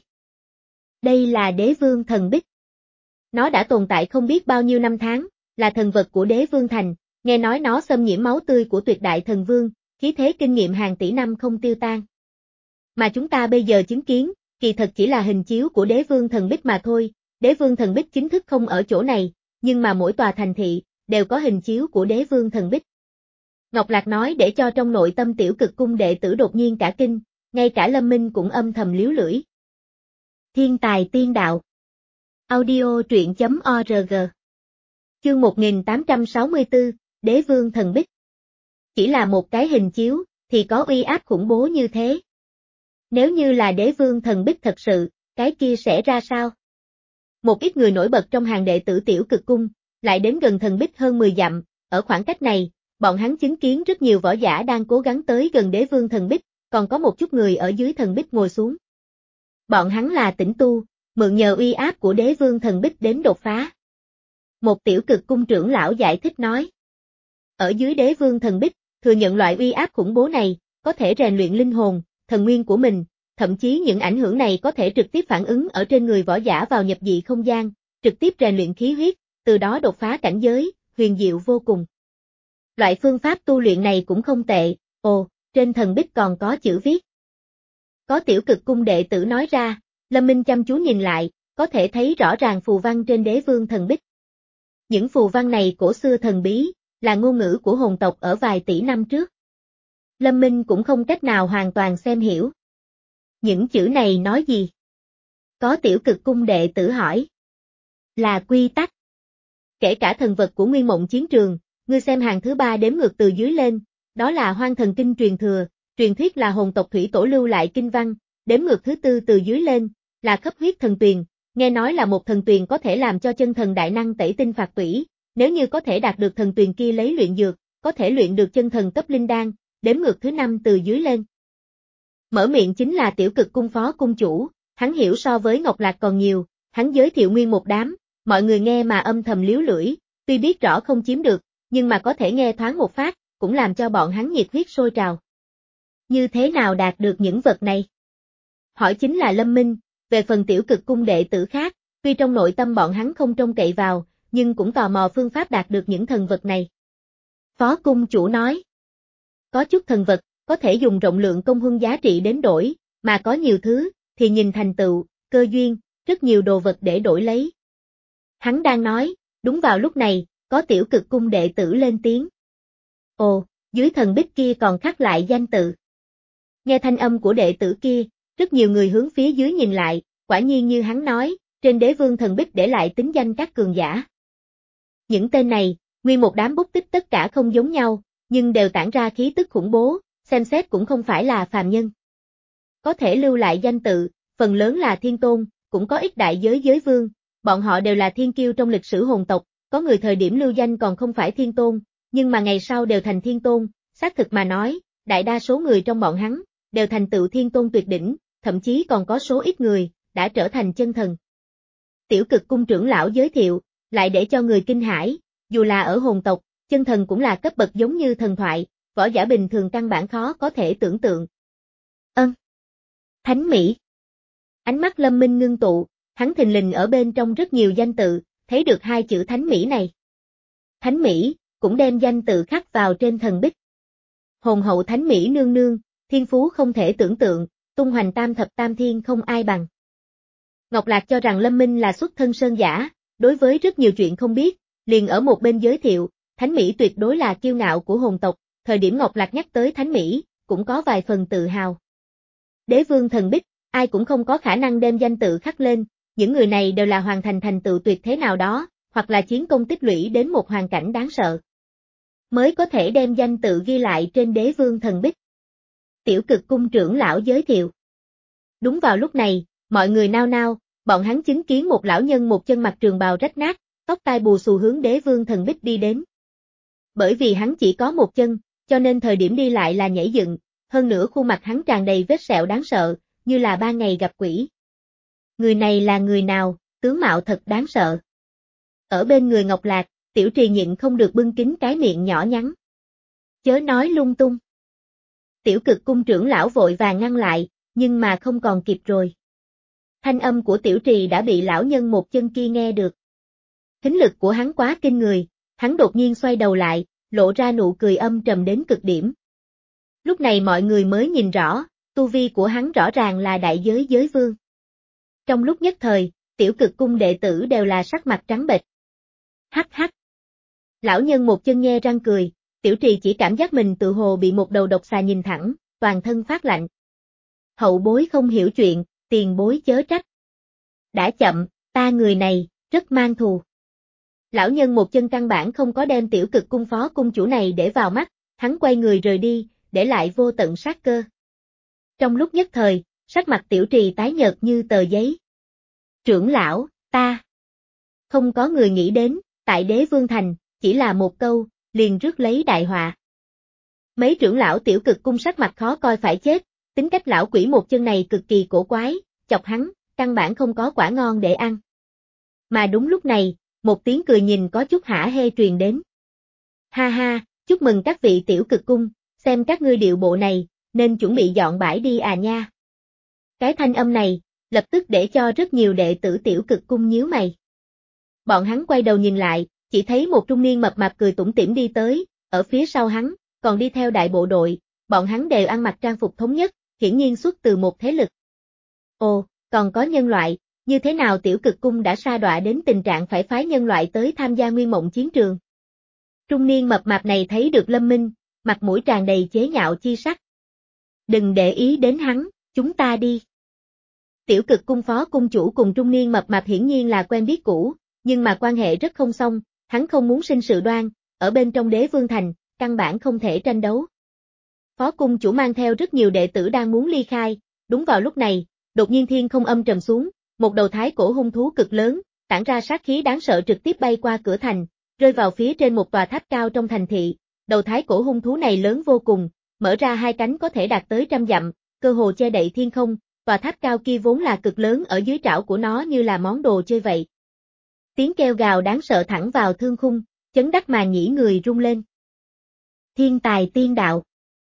đây là đế vương thần bích. Nó đã tồn tại không biết bao nhiêu năm tháng, là thần vật của đế vương thành, nghe nói nó xâm nhiễm máu tươi của tuyệt đại thần vương, khí thế kinh nghiệm hàng tỷ năm không tiêu tan. Mà chúng ta bây giờ chứng kiến, kỳ thật chỉ là hình chiếu của đế vương thần bích mà thôi, đế vương thần bích chính thức không ở chỗ này, nhưng mà mỗi tòa thành thị, đều có hình chiếu của đế vương thần bích. Ngọc Lạc nói để cho trong nội tâm Tiểu Cực Cung đệ tử đột nhiên cả kinh, ngay cả Lâm Minh cũng âm thầm liếu lưỡi. Thiên tài tiên đạo. Audio truyện chấm org. Chương một nghìn tám trăm sáu mươi tư, Đế vương thần bích. Chỉ là một cái hình chiếu, thì có uy áp khủng bố như thế. Nếu như là đế vương thần bích thật sự, cái kia sẽ ra sao? Một ít người nổi bật trong hàng đệ tử Tiểu Cực Cung, lại đến gần thần bích hơn mười dặm, ở khoảng cách này, bọn hắn chứng kiến rất nhiều võ giả đang cố gắng tới gần đế vương thần bích, còn có một chút người ở dưới thần bích ngồi xuống. Bọn hắn là tĩnh tu, mượn nhờ uy áp của đế vương thần bích đến đột phá. Một Tiểu Cực Cung trưởng lão giải thích nói. Ở dưới đế vương thần bích, thừa nhận loại uy áp khủng bố này, có thể rèn luyện linh hồn, thần nguyên của mình, thậm chí những ảnh hưởng này có thể trực tiếp phản ứng ở trên người võ giả vào nhập dị không gian, trực tiếp rèn luyện khí huyết, từ đó đột phá cảnh giới, huyền diệu vô cùng. Loại phương pháp tu luyện này cũng không tệ, ồ, trên thần bích còn có chữ viết. Có Tiểu Cực Cung đệ tử nói ra, Lâm Minh chăm chú nhìn lại, có thể thấy rõ ràng phù văn trên đế vương thần bích. Những phù văn này cổ xưa thần bí, là ngôn ngữ của hồn tộc ở vài tỷ năm trước. Lâm Minh cũng không cách nào hoàn toàn xem hiểu. Những chữ này nói gì? Có Tiểu Cực Cung đệ tử hỏi. Là quy tắc. Kể cả thần vật của Nguyên Mộng Chiến Trường, ngươi xem hàng thứ ba đếm ngược từ dưới lên, đó là Hoang Thần Kinh truyền thừa, truyền thuyết là hồn tộc thủy tổ lưu lại kinh văn, đếm ngược thứ tư từ dưới lên, là Khắp Huyết Thần Tuyền, nghe nói là một thần tuyền có thể làm cho chân thần đại năng tẩy tinh phạt tủy, nếu như có thể đạt được thần tuyền kia lấy luyện dược, có thể luyện được chân thần cấp linh đan, đếm ngược thứ năm từ dưới lên. Mở miệng chính là Tiểu Cực Cung phó cung chủ, hắn hiểu so với Ngọc Lạc còn nhiều, hắn giới thiệu nguyên một đám, mọi người nghe mà âm thầm liếu lưỡi, tuy biết rõ không chiếm được, nhưng mà có thể nghe thoáng một phát, cũng làm cho bọn hắn nhiệt huyết sôi trào. Như thế nào đạt được những vật này? Hỏi chính là Lâm Minh, về phần Tiểu Cực Cung đệ tử khác, tuy trong nội tâm bọn hắn không trông cậy vào, nhưng cũng tò mò phương pháp đạt được những thần vật này. Phó cung chủ nói, có chút thần vật, có thể dùng rộng lượng công huân giá trị đến đổi, mà có nhiều thứ, thì nhìn thành tựu, cơ duyên, rất nhiều đồ vật để đổi lấy. Hắn đang nói, đúng vào lúc này, có Tiểu Cực Cung đệ tử lên tiếng. Ồ, dưới thần bích kia còn khắc lại danh tự. Nghe thanh âm của đệ tử kia, rất nhiều người hướng phía dưới nhìn lại, quả nhiên như hắn nói, trên đế vương thần bích để lại tính danh các cường giả. Những tên này, nguyên một đám bút tích tất cả không giống nhau, nhưng đều tản ra khí tức khủng bố, xem xét cũng không phải là phàm nhân. Có thể lưu lại danh tự, phần lớn là thiên tôn, cũng có ít đại giới giới vương, bọn họ đều là thiên kiêu trong lịch sử hồn tộc, có người thời điểm lưu danh còn không phải thiên tôn, nhưng mà ngày sau đều thành thiên tôn, xác thực mà nói, đại đa số người trong bọn hắn, đều thành tựu thiên tôn tuyệt đỉnh, thậm chí còn có số ít người, đã trở thành chân thần. Tiểu Cực Cung trưởng lão giới thiệu, lại để cho người kinh hãi, dù là ở hồn tộc, chân thần cũng là cấp bậc giống như thần thoại, võ giả bình thường căn bản khó có thể tưởng tượng. Ân. Thánh Mỹ. Ánh mắt Lâm Minh ngưng tụ, hắn thình lình ở bên trong rất nhiều danh tự, thấy được hai chữ Thánh Mỹ này. Thánh Mỹ, cũng đem danh tự khắc vào trên thần bích. Hồn hậu Thánh Mỹ nương nương, thiên phú không thể tưởng tượng, tung hoành tam thập tam thiên không ai bằng. Ngọc Lạc cho rằng Lâm Minh là xuất thân sơn giả, đối với rất nhiều chuyện không biết, liền ở một bên giới thiệu, Thánh Mỹ tuyệt đối là kiêu ngạo của hồn tộc, thời điểm Ngọc Lạc nhắc tới Thánh Mỹ, cũng có vài phần tự hào. Đế vương thần bích, ai cũng không có khả năng đem danh tự khắc lên, những người này đều là hoàn thành thành tựu tuyệt thế nào đó, hoặc là chiến công tích lũy đến một hoàn cảnh đáng sợ, mới có thể đem danh tự ghi lại trên đế vương thần bích. Tiểu Cực Cung trưởng lão giới thiệu. Đúng vào lúc này, mọi người nao nao, bọn hắn chứng kiến một lão nhân một chân mặc trường bào rách nát, tóc tai bù xù hướng Đế Vương Thần Bích đi đến. Bởi vì hắn chỉ có một chân, cho nên thời điểm đi lại là nhảy dựng, hơn nữa khuôn mặt hắn tràn đầy vết sẹo đáng sợ, như là ba ngày gặp quỷ. Người này là người nào, tướng mạo thật đáng sợ. Ở bên người Ngọc Lạc, Tiểu Trì nhịn không được bưng kín cái miệng nhỏ nhắn. Chớ nói lung tung. Tiểu Cực Cung trưởng lão vội vàng ngăn lại, nhưng mà không còn kịp rồi. Thanh âm của Tiểu Trì đã bị lão nhân một chân kia nghe được. Thính lực của hắn quá kinh người, hắn đột nhiên xoay đầu lại, lộ ra nụ cười âm trầm đến cực điểm. Lúc này mọi người mới nhìn rõ, tu vi của hắn rõ ràng là đại giới giới vương. Trong lúc nhất thời, Tiểu Cực Cung đệ tử đều là sắc mặt trắng bệch. Hắc hắc. Lão nhân một chân nhe răng cười, Tiểu Trì chỉ cảm giác mình tự hồ bị một đầu độc xà nhìn thẳng, toàn thân phát lạnh. Hậu bối không hiểu chuyện, tiền bối chớ trách. Đã chậm, ta người này, rất mang thù. Lão nhân một chân căn bản không có đem Tiểu Cực Cung phó cung chủ này để vào mắt, hắn quay người rời đi, để lại vô tận sát cơ. Trong lúc nhất thời, sắc mặt Tiểu Trì tái nhợt như tờ giấy. Trưởng lão, ta. Không có người nghĩ đến, tại Đế Vương Thành, chỉ là một câu, liền rước lấy đại họa. Mấy trưởng lão Tiểu Cực Cung sắc mặt khó coi phải chết, tính cách lão quỷ một chân này cực kỳ cổ quái, chọc hắn, căn bản không có quả ngon để ăn. Mà đúng lúc này, một tiếng cười nhìn có chút hả hê truyền đến. Ha ha, chúc mừng các vị Tiểu Cực Cung, xem các ngươi điệu bộ này, nên chuẩn bị dọn bãi đi à nha. Cái thanh âm này, lập tức để cho rất nhiều đệ tử Tiểu Cực Cung nhíu mày. Bọn hắn quay đầu nhìn lại, chỉ thấy một trung niên mập mạp cười tủm tỉm đi tới, ở phía sau hắn, còn đi theo đại bộ đội, bọn hắn đều ăn mặc trang phục thống nhất, hiển nhiên xuất từ một thế lực. Ồ, còn có nhân loại, như thế nào Tiểu Cực Cung đã sa đọa đến tình trạng phải phái nhân loại tới tham gia Nguyên Mộng chiến trường? Trung niên mập mạp này thấy được Lâm Minh, mặt mũi tràn đầy chế nhạo chi sắc. Đừng để ý đến hắn, chúng ta đi. Tiểu Cực Cung phó cung chủ cùng trung niên mập mạp hiển nhiên là quen biết cũ, nhưng mà quan hệ rất không xong, hắn không muốn sinh sự đoan, ở bên trong Đế Vương Thành, căn bản không thể tranh đấu. Phó cung chủ mang theo rất nhiều đệ tử đang muốn ly khai, đúng vào lúc này, đột nhiên thiên không âm trầm xuống, một đầu thái cổ hung thú cực lớn, tản ra sát khí đáng sợ trực tiếp bay qua cửa thành, rơi vào phía trên một tòa tháp cao trong thành thị. Đầu thái cổ hung thú này lớn vô cùng, mở ra hai cánh có thể đạt tới trăm dặm, cơ hồ che đậy thiên không, tòa tháp cao kia vốn là cực lớn ở dưới trảo của nó như là món đồ chơi vậy. Tiếng kêu gào đáng sợ thẳng vào thương khung, chấn đắc mà nhĩ người rung lên. Thiên tài tiên đạo.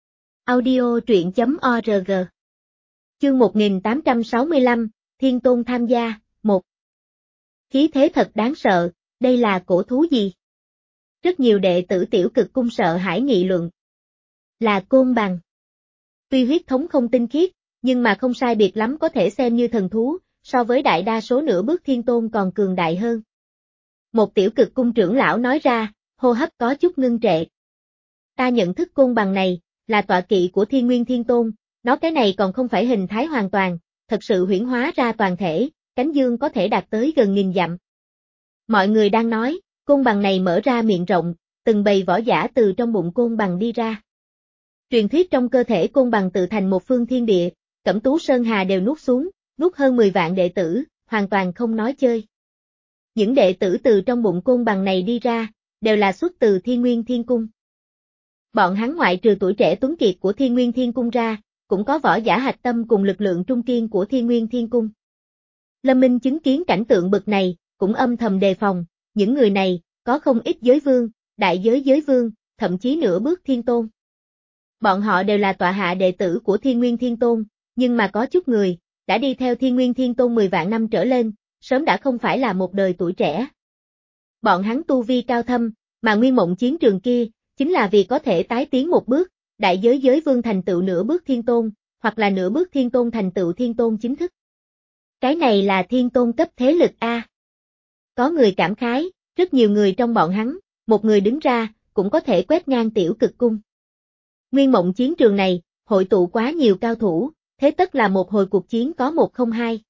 Audio truyện chấm org. Chương một nghìn tám trăm sáu mươi lăm, Thiên Tôn tham gia, một. Khí thế thật đáng sợ, đây là cổ thú gì? Rất nhiều đệ tử Tiểu Cực Cung sợ hãi nghị luận. Là côn bằng. Tuy huyết thống không tinh khiết, nhưng mà không sai biệt lắm có thể xem như thần thú, so với đại đa số nửa bước Thiên Tôn còn cường đại hơn. Một Tiểu Cực Cung trưởng lão nói ra, hô hấp có chút ngưng trệ. Ta nhận thức côn bằng này, là tọa kỵ của Thiên Nguyên Thiên Tôn, nó cái này còn không phải hình thái hoàn toàn, thật sự huyễn hóa ra toàn thể, cánh dương có thể đạt tới gần nghìn dặm. Mọi người đang nói, côn bằng này mở ra miệng rộng, từng bầy võ giả từ trong bụng côn bằng đi ra. Truyền thuyết trong cơ thể côn bằng tự thành một phương thiên địa, Cẩm Tú Sơn Hà đều nuốt xuống, nuốt hơn mười vạn đệ tử, hoàn toàn không nói chơi. Những đệ tử từ trong bụng côn bằng này đi ra, đều là xuất từ Thiên Nguyên Thiên Cung. Bọn hắn ngoại trừ tuổi trẻ tuấn kiệt của Thiên Nguyên Thiên Cung ra, cũng có võ giả hạch tâm cùng lực lượng trung kiên của Thiên Nguyên Thiên Cung. Lâm Minh chứng kiến cảnh tượng bực này, cũng âm thầm đề phòng, những người này, có không ít giới vương, đại giới giới vương, thậm chí nửa bước Thiên Tôn. Bọn họ đều là tọa hạ đệ tử của Thiên Nguyên Thiên Tôn, nhưng mà có chút người, đã đi theo Thiên Nguyên Thiên Tôn mười vạn năm trở lên, sớm đã không phải là một đời tuổi trẻ. Bọn hắn tu vi cao thâm, mà Nguyên Mộng chiến trường kia, chính là vì có thể tái tiến một bước, đại giới giới vương thành tựu nửa bước Thiên Tôn, hoặc là nửa bước Thiên Tôn thành tựu Thiên Tôn chính thức. Cái này là Thiên Tôn cấp thế lực A. Có người cảm khái, rất nhiều người trong bọn hắn, một người đứng ra, cũng có thể quét ngang Tiểu Cực Cung. Nguyên Mộng chiến trường này, hội tụ quá nhiều cao thủ, thế tất là một hồi cuộc chiến có một không hai.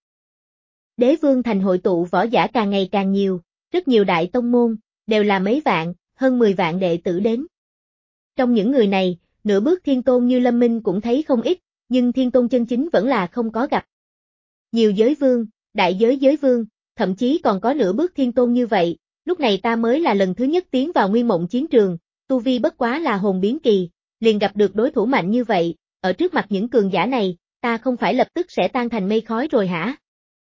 Đế Vương Thành hội tụ võ giả càng ngày càng nhiều, rất nhiều đại tông môn, đều là mấy vạn, hơn mười vạn đệ tử đến. Trong những người này, nửa bước Thiên Tôn như Lâm Minh cũng thấy không ít, nhưng Thiên Tôn chân chính vẫn là không có gặp. Nhiều giới vương, đại giới giới vương, thậm chí còn có nửa bước thiên tôn như vậy, lúc này ta mới là lần thứ nhất tiến vào nguyên mộng chiến trường, tu vi bất quá là hồn biến kỳ, liền gặp được đối thủ mạnh như vậy, ở trước mặt những cường giả này, ta không phải lập tức sẽ tan thành mây khói rồi hả?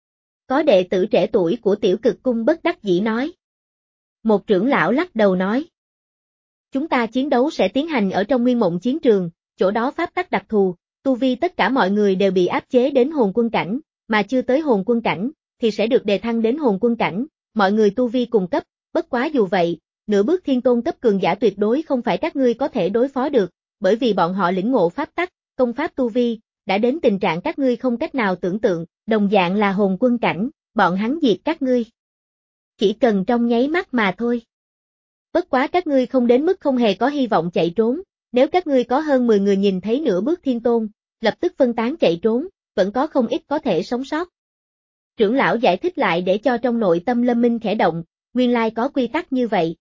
Có đệ tử trẻ tuổi của tiểu cực cung bất đắc dĩ nói. Một trưởng lão lắc đầu nói. Chúng ta chiến đấu sẽ tiến hành ở trong nguyên mộng chiến trường, chỗ đó pháp tắc đặc thù, tu vi tất cả mọi người đều bị áp chế đến hồn quân cảnh, mà chưa tới hồn quân cảnh, thì sẽ được đề thăng đến hồn quân cảnh, mọi người tu vi cùng cấp, bất quá dù vậy, nửa bước thiên tôn cấp cường giả tuyệt đối không phải các ngươi có thể đối phó được, bởi vì bọn họ lĩnh ngộ pháp tắc, công pháp tu vi, đã đến tình trạng các ngươi không cách nào tưởng tượng, đồng dạng là hồn quân cảnh, bọn hắn diệt các ngươi. Chỉ cần trong nháy mắt mà thôi. Bất quá các ngươi không đến mức không hề có hy vọng chạy trốn, nếu các ngươi có hơn mười người nhìn thấy nửa bước thiên tôn, lập tức phân tán chạy trốn, vẫn có không ít có thể sống sót. Trưởng lão giải thích lại để cho trong nội tâm Lâm Minh khẽ động, nguyên lai có quy tắc như vậy.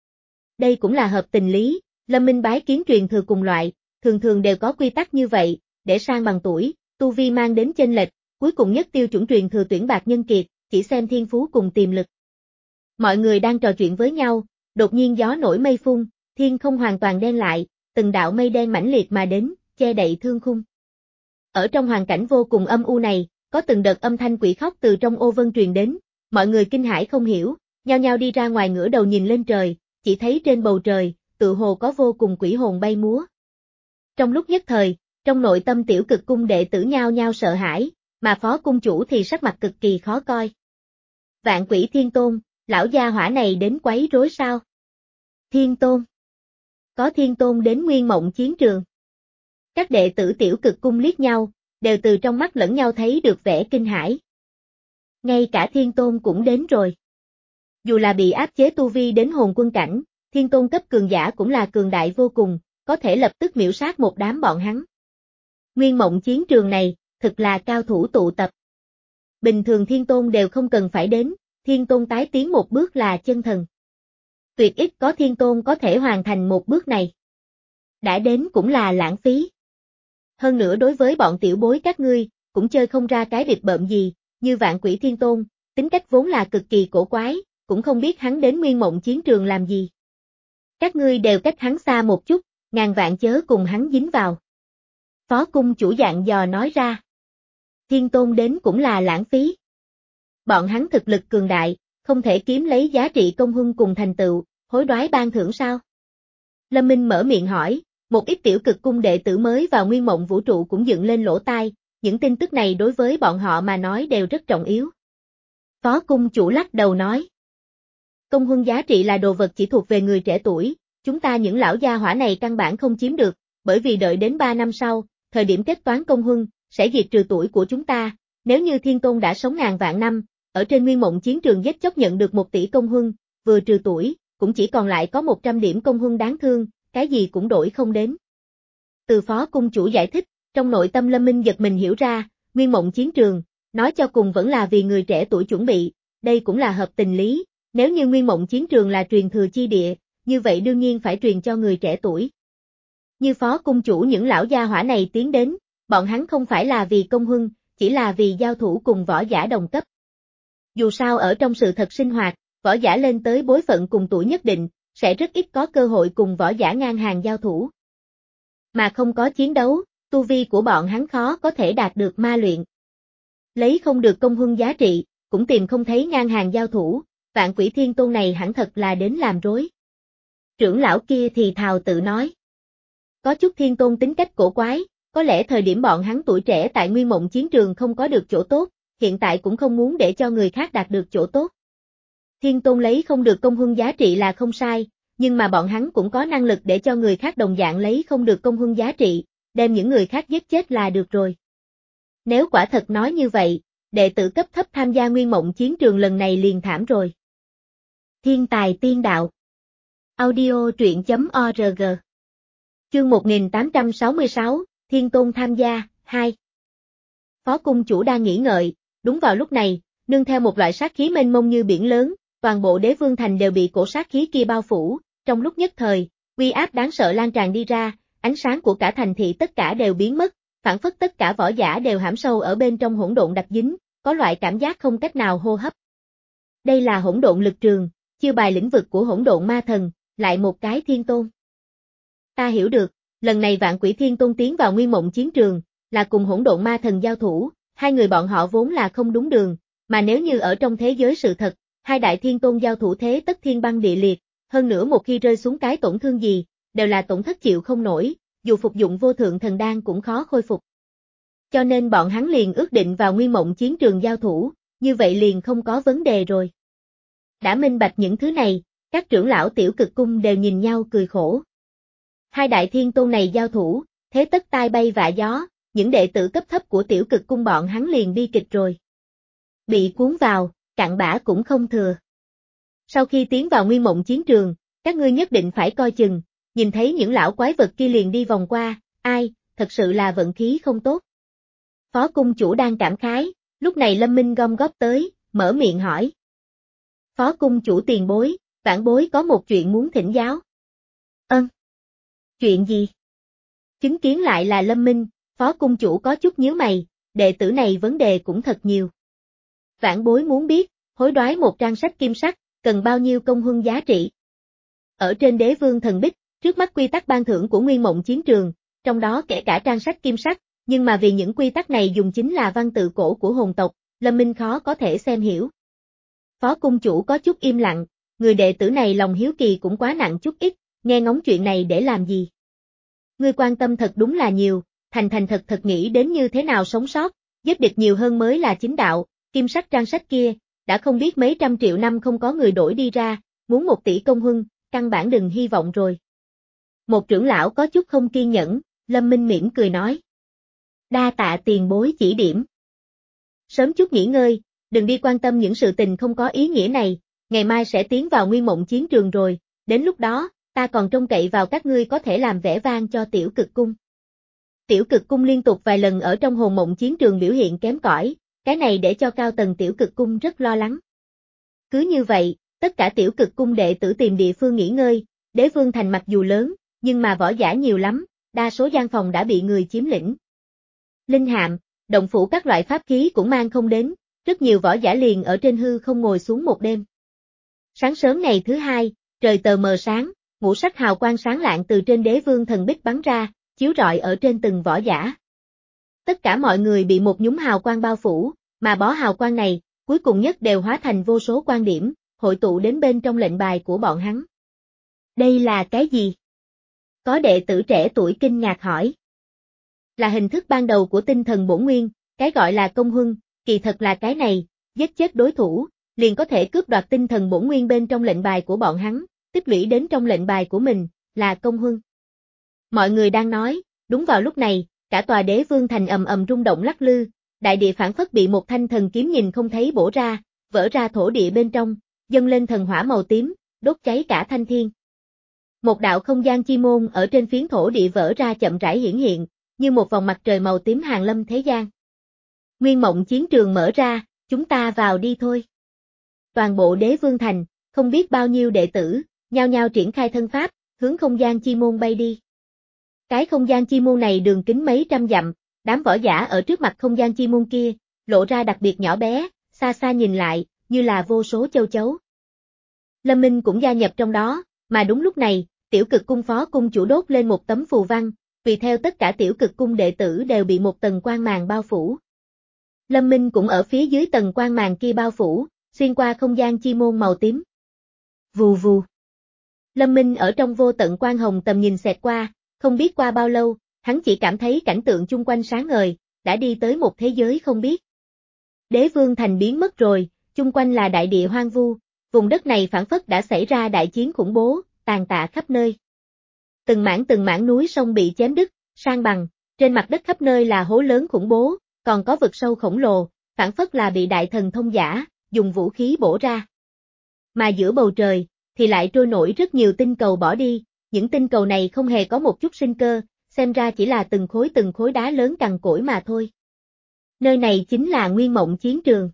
Đây cũng là hợp tình lý, Lâm Minh bái kiến truyền thừa cùng loại, thường thường đều có quy tắc như vậy, để sang bằng tuổi, tu vi mang đến chênh lệch, cuối cùng nhất tiêu chuẩn truyền thừa tuyển bạc nhân kiệt, chỉ xem thiên phú cùng tiềm lực. Mọi người đang trò chuyện với nhau, đột nhiên gió nổi mây phun, thiên không hoàn toàn đen lại, từng đạo mây đen mãnh liệt mà đến, che đậy thương khung. Ở trong hoàn cảnh vô cùng âm u này, có từng đợt âm thanh quỷ khóc từ trong ô vân truyền đến, mọi người kinh hãi không hiểu, nhao nhao đi ra ngoài ngửa đầu nhìn lên trời, chỉ thấy trên bầu trời, tự hồ có vô cùng quỷ hồn bay múa. Trong lúc nhất thời, trong nội tâm tiểu cực cung đệ tử nhao nhao sợ hãi, mà phó cung chủ thì sắc mặt cực kỳ khó coi. Vạn quỷ thiên tôn, lão gia hỏa này đến quấy rối sao? Thiên tôn. Có thiên tôn đến nguyên mộng chiến trường. Các đệ tử tiểu cực cung liếc nhau, đều từ trong mắt lẫn nhau thấy được vẻ kinh hãi. Ngay cả thiên tôn cũng đến rồi. Dù là bị áp chế tu vi đến hồn quân cảnh, thiên tôn cấp cường giả cũng là cường đại vô cùng, có thể lập tức miểu sát một đám bọn hắn. Nguyên mộng chiến trường này, thực là cao thủ tụ tập. Bình thường thiên tôn đều không cần phải đến, thiên tôn tái tiến một bước là chân thần. Tuyệt ít có thiên tôn có thể hoàn thành một bước này. Đã đến cũng là lãng phí. Hơn nữa đối với bọn tiểu bối các ngươi, cũng chơi không ra cái bịp bợm gì, như vạn quỷ thiên tôn, tính cách vốn là cực kỳ cổ quái, cũng không biết hắn đến nguyên mộng chiến trường làm gì. Các ngươi đều cách hắn xa một chút, ngàn vạn chớ cùng hắn dính vào. Phó cung chủ dạng dò nói ra. Thiên tôn đến cũng là lãng phí. Bọn hắn thực lực cường đại, không thể kiếm lấy giá trị công huân cùng thành tựu, hối đoái ban thưởng sao? Lâm Minh mở miệng hỏi, một ít tiểu cực cung đệ tử mới vào nguyên mộng vũ trụ cũng dựng lên lỗ tai, những tin tức này đối với bọn họ mà nói đều rất trọng yếu. Phó cung chủ lắc đầu nói. Công huân giá trị là đồ vật chỉ thuộc về người trẻ tuổi, chúng ta những lão gia hỏa này căn bản không chiếm được, bởi vì đợi đến ba năm sau, thời điểm kết toán công huân, sẽ diệt trừ tuổi của chúng ta, nếu như thiên tôn đã sống ngàn vạn năm, ở trên nguyên mộng chiến trường giết chóc nhận được một tỷ công huân, vừa trừ tuổi, cũng chỉ còn lại có một trăm điểm công huân đáng thương, cái gì cũng đổi không đến. Từ phó cung chủ giải thích, trong nội tâm Lâm Minh giật mình hiểu ra, nguyên mộng chiến trường, nói cho cùng vẫn là vì người trẻ tuổi chuẩn bị, đây cũng là hợp tình lý, nếu như nguyên mộng chiến trường là truyền thừa chi địa, như vậy đương nhiên phải truyền cho người trẻ tuổi. Như phó cung chủ những lão gia hỏa này tiến đến, bọn hắn không phải là vì công huân, chỉ là vì giao thủ cùng võ giả đồng cấp. Dù sao ở trong sự thật sinh hoạt, võ giả lên tới bối phận cùng tuổi nhất định, sẽ rất ít có cơ hội cùng võ giả ngang hàng giao thủ. Mà không có chiến đấu, tu vi của bọn hắn khó có thể đạt được ma luyện. Lấy không được công huân giá trị, cũng tìm không thấy ngang hàng giao thủ, vạn quỷ thiên tôn này hẳn thật là đến làm rối. Trưởng lão kia thì thào tự nói. Có chút thiên tôn tính cách cổ quái, có lẽ thời điểm bọn hắn tuổi trẻ tại nguyên mộng chiến trường không có được chỗ tốt, hiện tại cũng không muốn để cho người khác đạt được chỗ tốt. Thiên tôn lấy không được công huân giá trị là không sai, nhưng mà bọn hắn cũng có năng lực để cho người khác đồng dạng lấy không được công huân giá trị, đem những người khác giết chết là được rồi. Nếu quả thật nói như vậy, đệ tử cấp thấp tham gia nguyên mộng chiến trường lần này liền thảm rồi. Thiên tài tiên đạo. Audio truyện chấm org. Chương một nghìn tám trăm sáu mươi sáu, Thiên Tôn tham gia, hai. Phó cung chủ đang nghĩ ngợi, đúng vào lúc này, nương theo một loại sát khí mênh mông như biển lớn, toàn bộ đế vương thành đều bị cổ sát khí kia bao phủ, trong lúc nhất thời, uy áp đáng sợ lan tràn đi ra, ánh sáng của cả thành thị tất cả đều biến mất, phản phất tất cả võ giả đều hãm sâu ở bên trong hỗn độn đặc dính, có loại cảm giác không cách nào hô hấp. Đây là hỗn độn lực trường, chiêu bài lĩnh vực của hỗn độn ma thần, lại một cái thiên tôn. Ta hiểu được, lần này Vạn Quỷ Thiên Tôn tiến vào Nguyên Mộng chiến trường, là cùng hỗn độn ma thần giao thủ, hai người bọn họ vốn là không đúng đường, mà nếu như ở trong thế giới sự thật, hai đại thiên tôn giao thủ thế tất thiên băng địa liệt, hơn nữa một khi rơi xuống cái tổn thương gì, đều là tổn thất chịu không nổi, dù phục dụng vô thượng thần đan cũng khó khôi phục. Cho nên bọn hắn liền ước định vào Nguyên Mộng chiến trường giao thủ, như vậy liền không có vấn đề rồi. Đã minh bạch những thứ này, các trưởng lão Tiểu Cực Cung đều nhìn nhau cười khổ. Hai đại thiên tôn này giao thủ, thế tất tai bay vạ gió, những đệ tử cấp thấp của Tiểu Cực Cung bọn hắn liền bi kịch rồi. Bị cuốn vào, cặn bã cũng không thừa. Sau khi tiến vào Nguyên Mộng chiến trường, các ngươi nhất định phải coi chừng, nhìn thấy những lão quái vật kia liền đi vòng qua, ai, thật sự là vận khí không tốt. Phó cung chủ đang cảm khái, lúc này Lâm Minh gom góp tới, mở miệng hỏi. Phó cung chủ tiền bối, vãn bối có một chuyện muốn thỉnh giáo. Ơn. Chuyện gì? Chứng kiến lại là Lâm Minh, phó cung chủ có chút nhíu mày, đệ tử này vấn đề cũng thật nhiều. Vãn bối muốn biết, hối đoái một trang sách kim sắc, cần bao nhiêu công huân giá trị? Ở trên Đế Vương Thần Bích, trước mắt quy tắc ban thưởng của Nguyên Mộng chiến trường, trong đó kể cả trang sách kim sắc, nhưng mà vì những quy tắc này dùng chính là văn tự cổ của hồn tộc, Lâm Minh khó có thể xem hiểu. Phó cung chủ có chút im lặng, người đệ tử này lòng hiếu kỳ cũng quá nặng chút ít, nghe ngóng chuyện này để làm gì? Ngươi quan tâm thật đúng là nhiều, thành thành thật thật nghĩ đến như thế nào sống sót, giết địch nhiều hơn mới là chính đạo, kim sắc trang sách kia, đã không biết mấy trăm triệu năm không có người đổi đi ra, muốn một tỷ công huân, căn bản đừng hy vọng rồi. Một trưởng lão có chút không kiên nhẫn, Lâm Minh mỉm cười nói. Đa tạ tiền bối chỉ điểm. Sớm chút nghỉ ngơi, đừng đi quan tâm những sự tình không có ý nghĩa này, ngày mai sẽ tiến vào Nguyên Mộng chiến trường rồi, đến lúc đó, ta còn trông cậy vào các ngươi có thể làm vẻ vang cho Tiểu Cực Cung. Tiểu Cực Cung liên tục vài lần ở trong hồn mộng chiến trường biểu hiện kém cỏi, cái này để cho cao tầng Tiểu Cực Cung rất lo lắng. Cứ như vậy, tất cả Tiểu Cực Cung đệ tử tìm địa phương nghỉ ngơi, Đế Vương Thành mặc dù lớn, nhưng mà võ giả nhiều lắm, đa số gian phòng đã bị người chiếm lĩnh. Linh hạm, động phủ các loại pháp khí cũng mang không đến, rất nhiều võ giả liền ở trên hư không ngồi xuống một đêm. Sáng sớm ngày thứ hai, trời tờ mờ sáng, ngũ sắc hào quang sáng lạng từ trên Đế Vương Thần Bích bắn ra, chiếu rọi ở trên từng võ giả. Tất cả mọi người bị một nhúm hào quang bao phủ, mà bó hào quang này, cuối cùng nhất đều hóa thành vô số quan điểm, hội tụ đến bên trong lệnh bài của bọn hắn. Đây là cái gì? Có đệ tử trẻ tuổi kinh ngạc hỏi. Là hình thức ban đầu của tinh thần bổn nguyên, cái gọi là công huân, kỳ thật là cái này, giết chết đối thủ, liền có thể cướp đoạt tinh thần bổn nguyên bên trong lệnh bài của bọn hắn, tích lũy đến trong lệnh bài của mình, là công huân. Mọi người đang nói, đúng vào lúc này, cả tòa Đế Vương Thành ầm ầm rung động lắc lư, đại địa phản phất bị một thanh thần kiếm nhìn không thấy bổ ra, vỡ ra thổ địa bên trong, dâng lên thần hỏa màu tím, đốt cháy cả thanh thiên. Một đạo không gian chi môn ở trên phiến thổ địa vỡ ra chậm rãi hiển hiện, như một vòng mặt trời màu tím hàng lâm thế gian. Nguyên Mộng chiến trường mở ra, chúng ta vào đi thôi. Toàn bộ Đế Vương Thành, không biết bao nhiêu đệ tử, nhao nhao triển khai thân pháp, hướng không gian chi môn bay đi. Cái không gian chi môn này đường kính mấy trăm dặm, đám võ giả ở trước mặt không gian chi môn kia, lộ ra đặc biệt nhỏ bé, xa xa nhìn lại, như là vô số châu chấu. Lâm Minh cũng gia nhập trong đó, mà đúng lúc này, Tiểu Cực Cung phó cung chủ đốt lên một tấm phù văn, vì theo tất cả Tiểu Cực Cung đệ tử đều bị một tầng quang màn bao phủ. Lâm Minh cũng ở phía dưới tầng quang màn kia bao phủ, xuyên qua không gian chi môn màu tím. Vù vù. Lâm Minh ở trong vô tận quang hồng tầm nhìn xẹt qua, không biết qua bao lâu, hắn chỉ cảm thấy cảnh tượng chung quanh sáng ngời, đã đi tới một thế giới không biết. Đế Vương Thành biến mất rồi, chung quanh là đại địa hoang vu, vùng đất này phản phất đã xảy ra đại chiến khủng bố, tàn tạ khắp nơi. Từng mảng từng mảng núi sông bị chém đứt, san bằng, trên mặt đất khắp nơi là hố lớn khủng bố, còn có vực sâu khổng lồ, phản phất là bị đại thần thông giả, dùng vũ khí bổ ra. Mà giữa bầu trời, thì lại trôi nổi rất nhiều tinh cầu bỏ đi, những tinh cầu này không hề có một chút sinh cơ, xem ra chỉ là từng khối từng khối đá lớn cằn cỗi mà thôi. Nơi này chính là Nguyên Mộng chiến trường.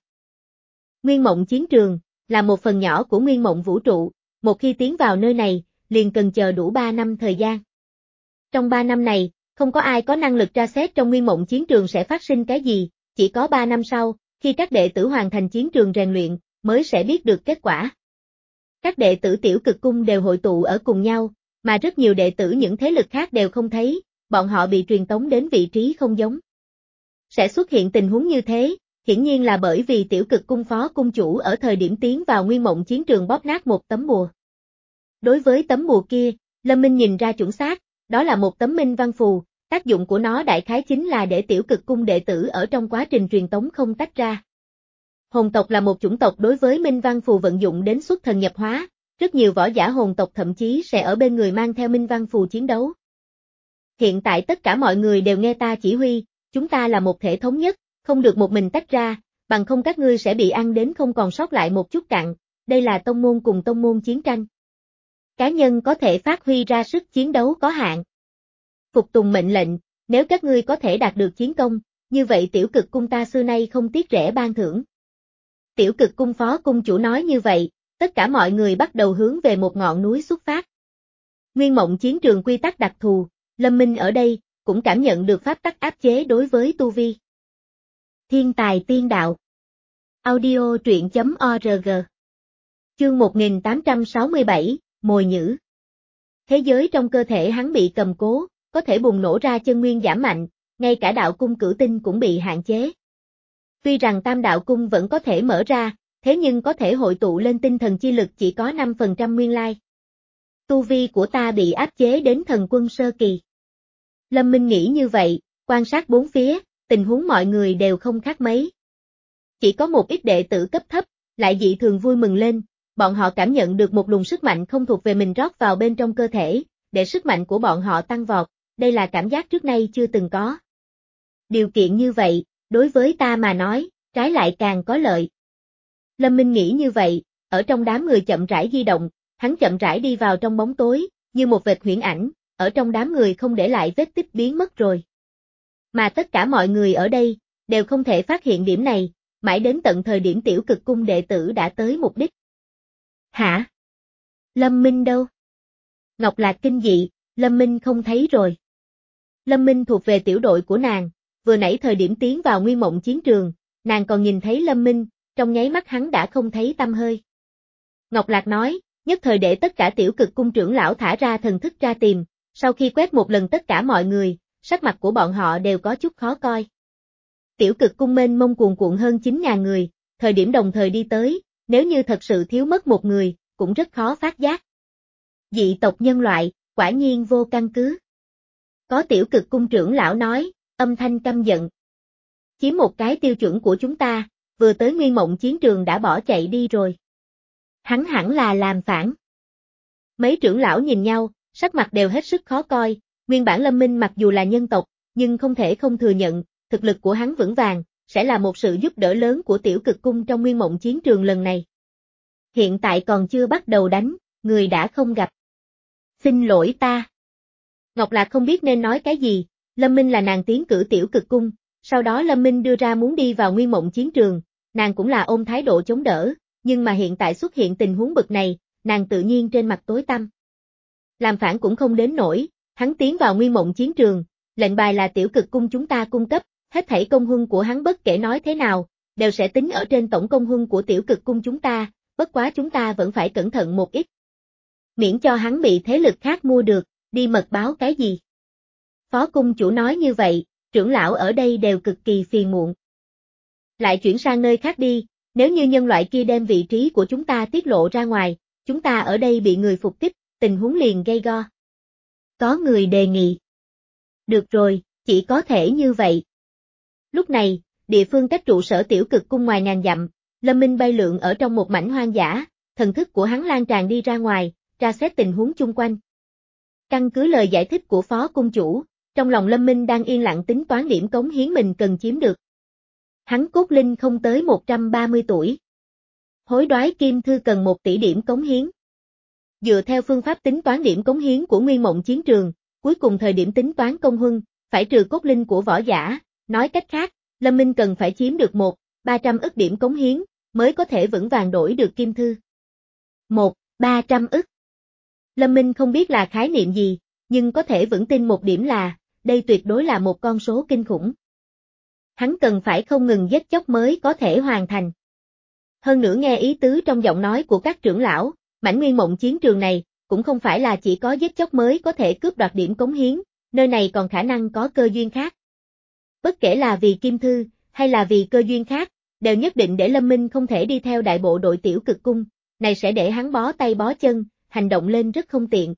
Nguyên Mộng chiến trường, là một phần nhỏ của Nguyên Mộng vũ trụ, một khi tiến vào nơi này, liền cần chờ đủ ba năm thời gian. Trong ba năm này, không có ai có năng lực tra xét trong Nguyên Mộng chiến trường sẽ phát sinh cái gì, chỉ có ba năm sau, Khi các đệ tử hoàn thành chiến trường rèn luyện, mới sẽ biết được kết quả. Các đệ tử Tiểu Cực Cung đều hội tụ ở cùng nhau, mà rất nhiều đệ tử những thế lực khác đều không thấy, bọn họ bị truyền tống đến vị trí không giống. Sẽ xuất hiện tình huống như thế, hiển nhiên là bởi vì Tiểu Cực Cung phó cung chủ ở thời điểm tiến vào Nguyên Mộng chiến trường bóp nát một tấm bùa. Đối với tấm bùa kia, Lâm Minh nhìn ra chuẩn xác, đó là một tấm minh văn phù, tác dụng của nó đại khái chính là để Tiểu Cực Cung đệ tử ở trong quá trình truyền tống không tách ra. Hồn tộc là một chủng tộc đối với minh văn phù vận dụng đến xuất thần nhập hóa, rất nhiều võ giả hồn tộc thậm chí sẽ ở bên người mang theo minh văn phù chiến đấu. Hiện tại tất cả mọi người đều nghe ta chỉ huy, chúng ta là một thể thống nhất, không được một mình tách ra, bằng không các ngươi sẽ bị ăn đến không còn sót lại một chút cặn, đây là tông môn cùng tông môn chiến tranh. Cá nhân có thể phát huy ra sức chiến đấu có hạn. Phục tùng mệnh lệnh, nếu các ngươi có thể đạt được chiến công, như vậy Tiểu Cực Cung ta xưa nay không tiếc rẻ ban thưởng. Tiểu Cực Cung phó cung chủ nói như vậy, tất cả mọi người bắt đầu hướng về một ngọn núi xuất phát. Nguyên Mộng chiến trường quy tắc đặc thù, Lâm Minh ở đây, cũng cảm nhận được pháp tắc áp chế đối với tu vi. Thiên tài tiên đạo. Audio truyện chấm org. Chương một nghìn tám trăm sáu mươi bảy, Mồi nhữ. Thế giới trong cơ thể hắn bị cầm cố, có thể bùng nổ ra chân nguyên giảm mạnh, ngay cả đạo cung cửu tinh cũng bị hạn chế. Tuy rằng tam đạo cung vẫn có thể mở ra, thế nhưng có thể hội tụ lên tinh thần chi lực chỉ có năm phần trăm nguyên lai. Tu vi của ta bị áp chế đến thần quân sơ kỳ. Lâm Minh nghĩ như vậy, quan sát bốn phía, tình huống mọi người đều không khác mấy. Chỉ có một ít đệ tử cấp thấp, lại dị thường vui mừng lên, bọn họ cảm nhận được một luồng sức mạnh không thuộc về mình rót vào bên trong cơ thể, để sức mạnh của bọn họ tăng vọt, đây là cảm giác trước nay chưa từng có. Điều kiện như vậy, đối với ta mà nói, trái lại càng có lợi. Lâm Minh nghĩ như vậy, ở trong đám người chậm rãi di động, hắn chậm rãi đi vào trong bóng tối, như một vệt huyễn ảnh, ở trong đám người không để lại vết tích biến mất rồi. Mà tất cả mọi người ở đây, đều không thể phát hiện điểm này, mãi đến tận thời điểm Tiểu Cực Cung đệ tử đã tới mục đích. Hả? Lâm Minh đâu? Ngọc Lạc kinh dị, Lâm Minh không thấy rồi. Lâm Minh thuộc về tiểu đội của nàng, vừa nãy thời điểm tiến vào Nguyên Mộng chiến trường, nàng còn nhìn thấy Lâm Minh, trong nháy mắt hắn đã không thấy tăm hơi. Ngọc Lạc nói, nhất thời để tất cả Tiểu Cực Cung trưởng lão thả ra thần thức ra tìm, sau khi quét một lần tất cả mọi người, sắc mặt của bọn họ đều có chút khó coi. Tiểu Cực Cung mênh mông cuồn cuộn hơn chín nghìn người, thời điểm đồng thời đi tới, nếu như thật sự thiếu mất một người, cũng rất khó phát giác. Dị tộc nhân loại, quả nhiên vô căn cứ. Có Tiểu Cực Cung trưởng lão nói, âm thanh căm giận. Chiếm một cái tiêu chuẩn của chúng ta, vừa tới Nguyên Mộng chiến trường đã bỏ chạy đi rồi. Hắn hẳn là làm phản. Mấy trưởng lão nhìn nhau, sắc mặt đều hết sức khó coi, nguyên bản Lâm Minh mặc dù là nhân tộc, nhưng không thể không thừa nhận, thực lực của hắn vững vàng, sẽ là một sự giúp đỡ lớn của Tiểu Cực Cung trong Nguyên Mộng chiến trường lần này. Hiện tại còn chưa bắt đầu đánh, người đã không gặp. Xin lỗi ta. Ngọc Lạc không biết nên nói cái gì, Lâm Minh là nàng tiến cử Tiểu Cực Cung, sau đó Lâm Minh đưa ra muốn đi vào Nguyên Mộng chiến trường, nàng cũng là ôm thái độ chống đỡ, nhưng mà hiện tại xuất hiện tình huống bực này, nàng tự nhiên trên mặt tối tăm. Làm phản cũng không đến nổi, hắn tiến vào Nguyên Mộng chiến trường, lệnh bài là Tiểu Cực Cung chúng ta cung cấp, hết thảy công huân của hắn bất kể nói thế nào, đều sẽ tính ở trên tổng công huân của Tiểu Cực Cung chúng ta, bất quá chúng ta vẫn phải cẩn thận một ít. Miễn cho hắn bị thế lực khác mua được, đi mật báo cái gì. Phó cung chủ nói như vậy, trưởng lão ở đây đều cực kỳ phiền muộn. Lại chuyển sang nơi khác đi, nếu như nhân loại kia đem vị trí của chúng ta tiết lộ ra ngoài, chúng ta ở đây bị người phục kích, tình huống liền gây go. Có người đề nghị. Được rồi, chỉ có thể như vậy. Lúc này, địa phương cách trụ sở Tiểu Cực Cung ngoài ngàn dặm, Lâm Minh bay lượn ở trong một mảnh hoang dã, thần thức của hắn lan tràn đi ra ngoài, tra xét tình huống chung quanh. Căn cứ lời giải thích của phó cung chủ, trong lòng Lâm Minh đang yên lặng tính toán điểm cống hiến mình cần chiếm được. Hắn cốt linh không tới một trăm ba mươi tuổi. Hối đoái kim thư cần một tỷ điểm cống hiến. Dựa theo phương pháp tính toán điểm cống hiến của Nguyên Mộng chiến trường, cuối cùng thời điểm tính toán công huân, phải trừ cốt linh của võ giả, nói cách khác, Lâm Minh cần phải chiếm được một, ba trăm ức điểm cống hiến, mới có thể vững vàng đổi được kim thư. Một, ba trăm ức. Lâm Minh không biết là khái niệm gì, nhưng có thể vững tin một điểm là, đây tuyệt đối là một con số kinh khủng. hắn cần phải không ngừng giết chóc mới có thể hoàn thành. Hơn nữa nghe ý tứ trong giọng nói của các trưởng lão, mảnh nguyên mộng chiến trường này, cũng không phải là chỉ có giết chóc mới có thể cướp đoạt điểm cống hiến, nơi này còn khả năng có cơ duyên khác. Bất kể là vì kim thư, hay là vì cơ duyên khác, đều nhất định để Lâm Minh không thể đi theo đại bộ đội tiểu cực cung, này sẽ để hắn bó tay bó chân, hành động lên rất không tiện.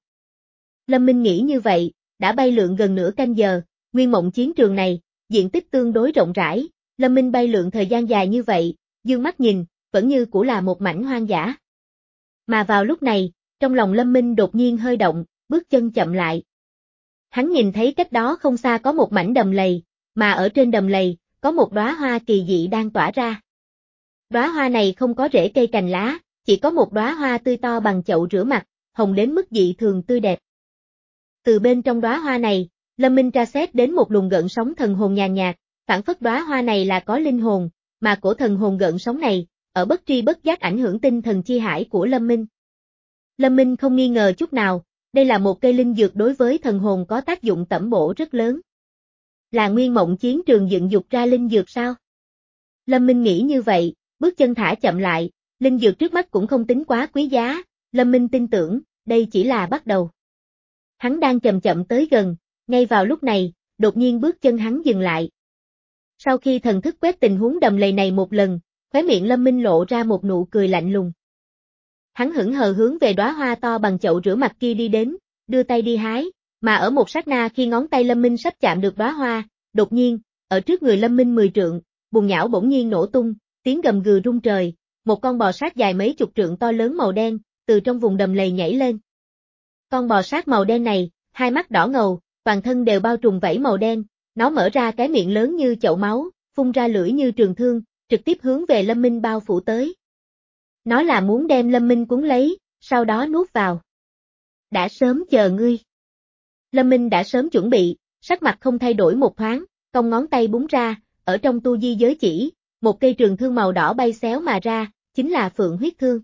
Lâm Minh nghĩ như vậy, đã bay lượn gần nửa canh giờ, nguyên mộng chiến trường này, diện tích tương đối rộng rãi, Lâm Minh bay lượn thời gian dài như vậy, dương mắt nhìn, vẫn như cũ là một mảnh hoang dã. Mà vào lúc này, trong lòng Lâm Minh đột nhiên hơi động, bước chân chậm lại. Hắn nhìn thấy cách đó không xa có một mảnh đầm lầy, mà ở trên đầm lầy, có một đóa hoa kỳ dị đang tỏa ra. Đóa hoa này không có rễ cây cành lá, chỉ có một đóa hoa tươi to bằng chậu rửa mặt, hồng đến mức dị thường tươi đẹp. Từ bên trong đóa hoa này, Lâm Minh tra xét đến một luồng gợn sóng thần hồn nhàn nhạt, phản phất đóa hoa này là có linh hồn, mà cổ thần hồn gợn sóng này, ở bất tri bất giác ảnh hưởng tinh thần chi hải của Lâm Minh. Lâm Minh không nghi ngờ chút nào, đây là một cây linh dược đối với thần hồn có tác dụng tẩm bổ rất lớn. Là nguyên mộng chiến trường dựng dục ra linh dược sao? Lâm Minh nghĩ như vậy, bước chân thả chậm lại, linh dược trước mắt cũng không tính quá quý giá, Lâm Minh tin tưởng, đây chỉ là bắt đầu. Hắn đang chậm chậm tới gần, ngay vào lúc này, đột nhiên bước chân hắn dừng lại. Sau khi thần thức quét tình huống đầm lầy này một lần, khóe miệng Lâm Minh lộ ra một nụ cười lạnh lùng. Hắn hững hờ hướng về đóa hoa to bằng chậu rửa mặt kia đi đến, đưa tay đi hái, mà ở một sát na khi ngón tay Lâm Minh sắp chạm được đóa hoa, đột nhiên, ở trước người Lâm Minh mười trượng, bùn nhão bỗng nhiên nổ tung, tiếng gầm gừ rung trời, một con bò sát dài mấy chục trượng to lớn màu đen, từ trong vùng đầm lầy nhảy lên. Con bò sát màu đen này, hai mắt đỏ ngầu, toàn thân đều bao trùm vảy màu đen, nó mở ra cái miệng lớn như chậu máu, phun ra lưỡi như trường thương, trực tiếp hướng về Lâm Minh bao phủ tới. Nó là muốn đem Lâm Minh cuốn lấy, sau đó nuốt vào. Đã sớm chờ ngươi. Lâm Minh đã sớm chuẩn bị, sắc mặt không thay đổi một thoáng, cong ngón tay búng ra, ở trong tu di giới chỉ, một cây trường thương màu đỏ bay xéo mà ra, chính là Phượng huyết thương.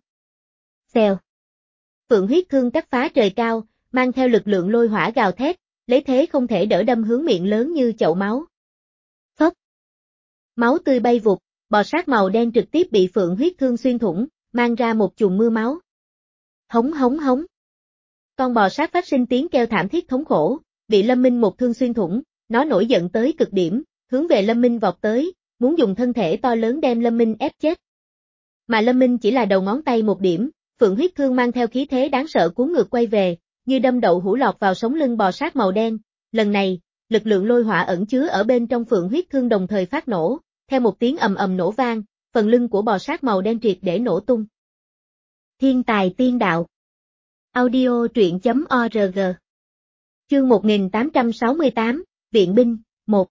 Xèo. Phượng huyết thương cắt phá trời cao, mang theo lực lượng lôi hỏa gào thét, lấy thế không thể đỡ đâm hướng miệng lớn như chậu máu. Phốc. Máu tươi bay vụt, bò sát màu đen trực tiếp bị Phượng huyết thương xuyên thủng, mang ra một chùm mưa máu. Hống hống hống. Con bò sát phát sinh tiếng kêu thảm thiết thống khổ, bị Lâm Minh một thương xuyên thủng, nó nổi giận tới cực điểm, hướng về Lâm Minh vọt tới, muốn dùng thân thể to lớn đem Lâm Minh ép chết. Mà Lâm Minh chỉ là đầu ngón tay một điểm, Phượng huyết thương mang theo khí thế đáng sợ cuốn ngược quay về, như đâm đậu hũ lọt vào sống lưng bò sát màu đen. Lần này, lực lượng lôi hỏa ẩn chứa ở bên trong Phượng huyết thương đồng thời phát nổ, theo một tiếng ầm ầm nổ vang, phần lưng của bò sát màu đen triệt để nổ tung. Thiên tài tiên đạo. Audio truyện chấm org. Chương một nghìn tám trăm sáu mươi tám, Viện binh, một.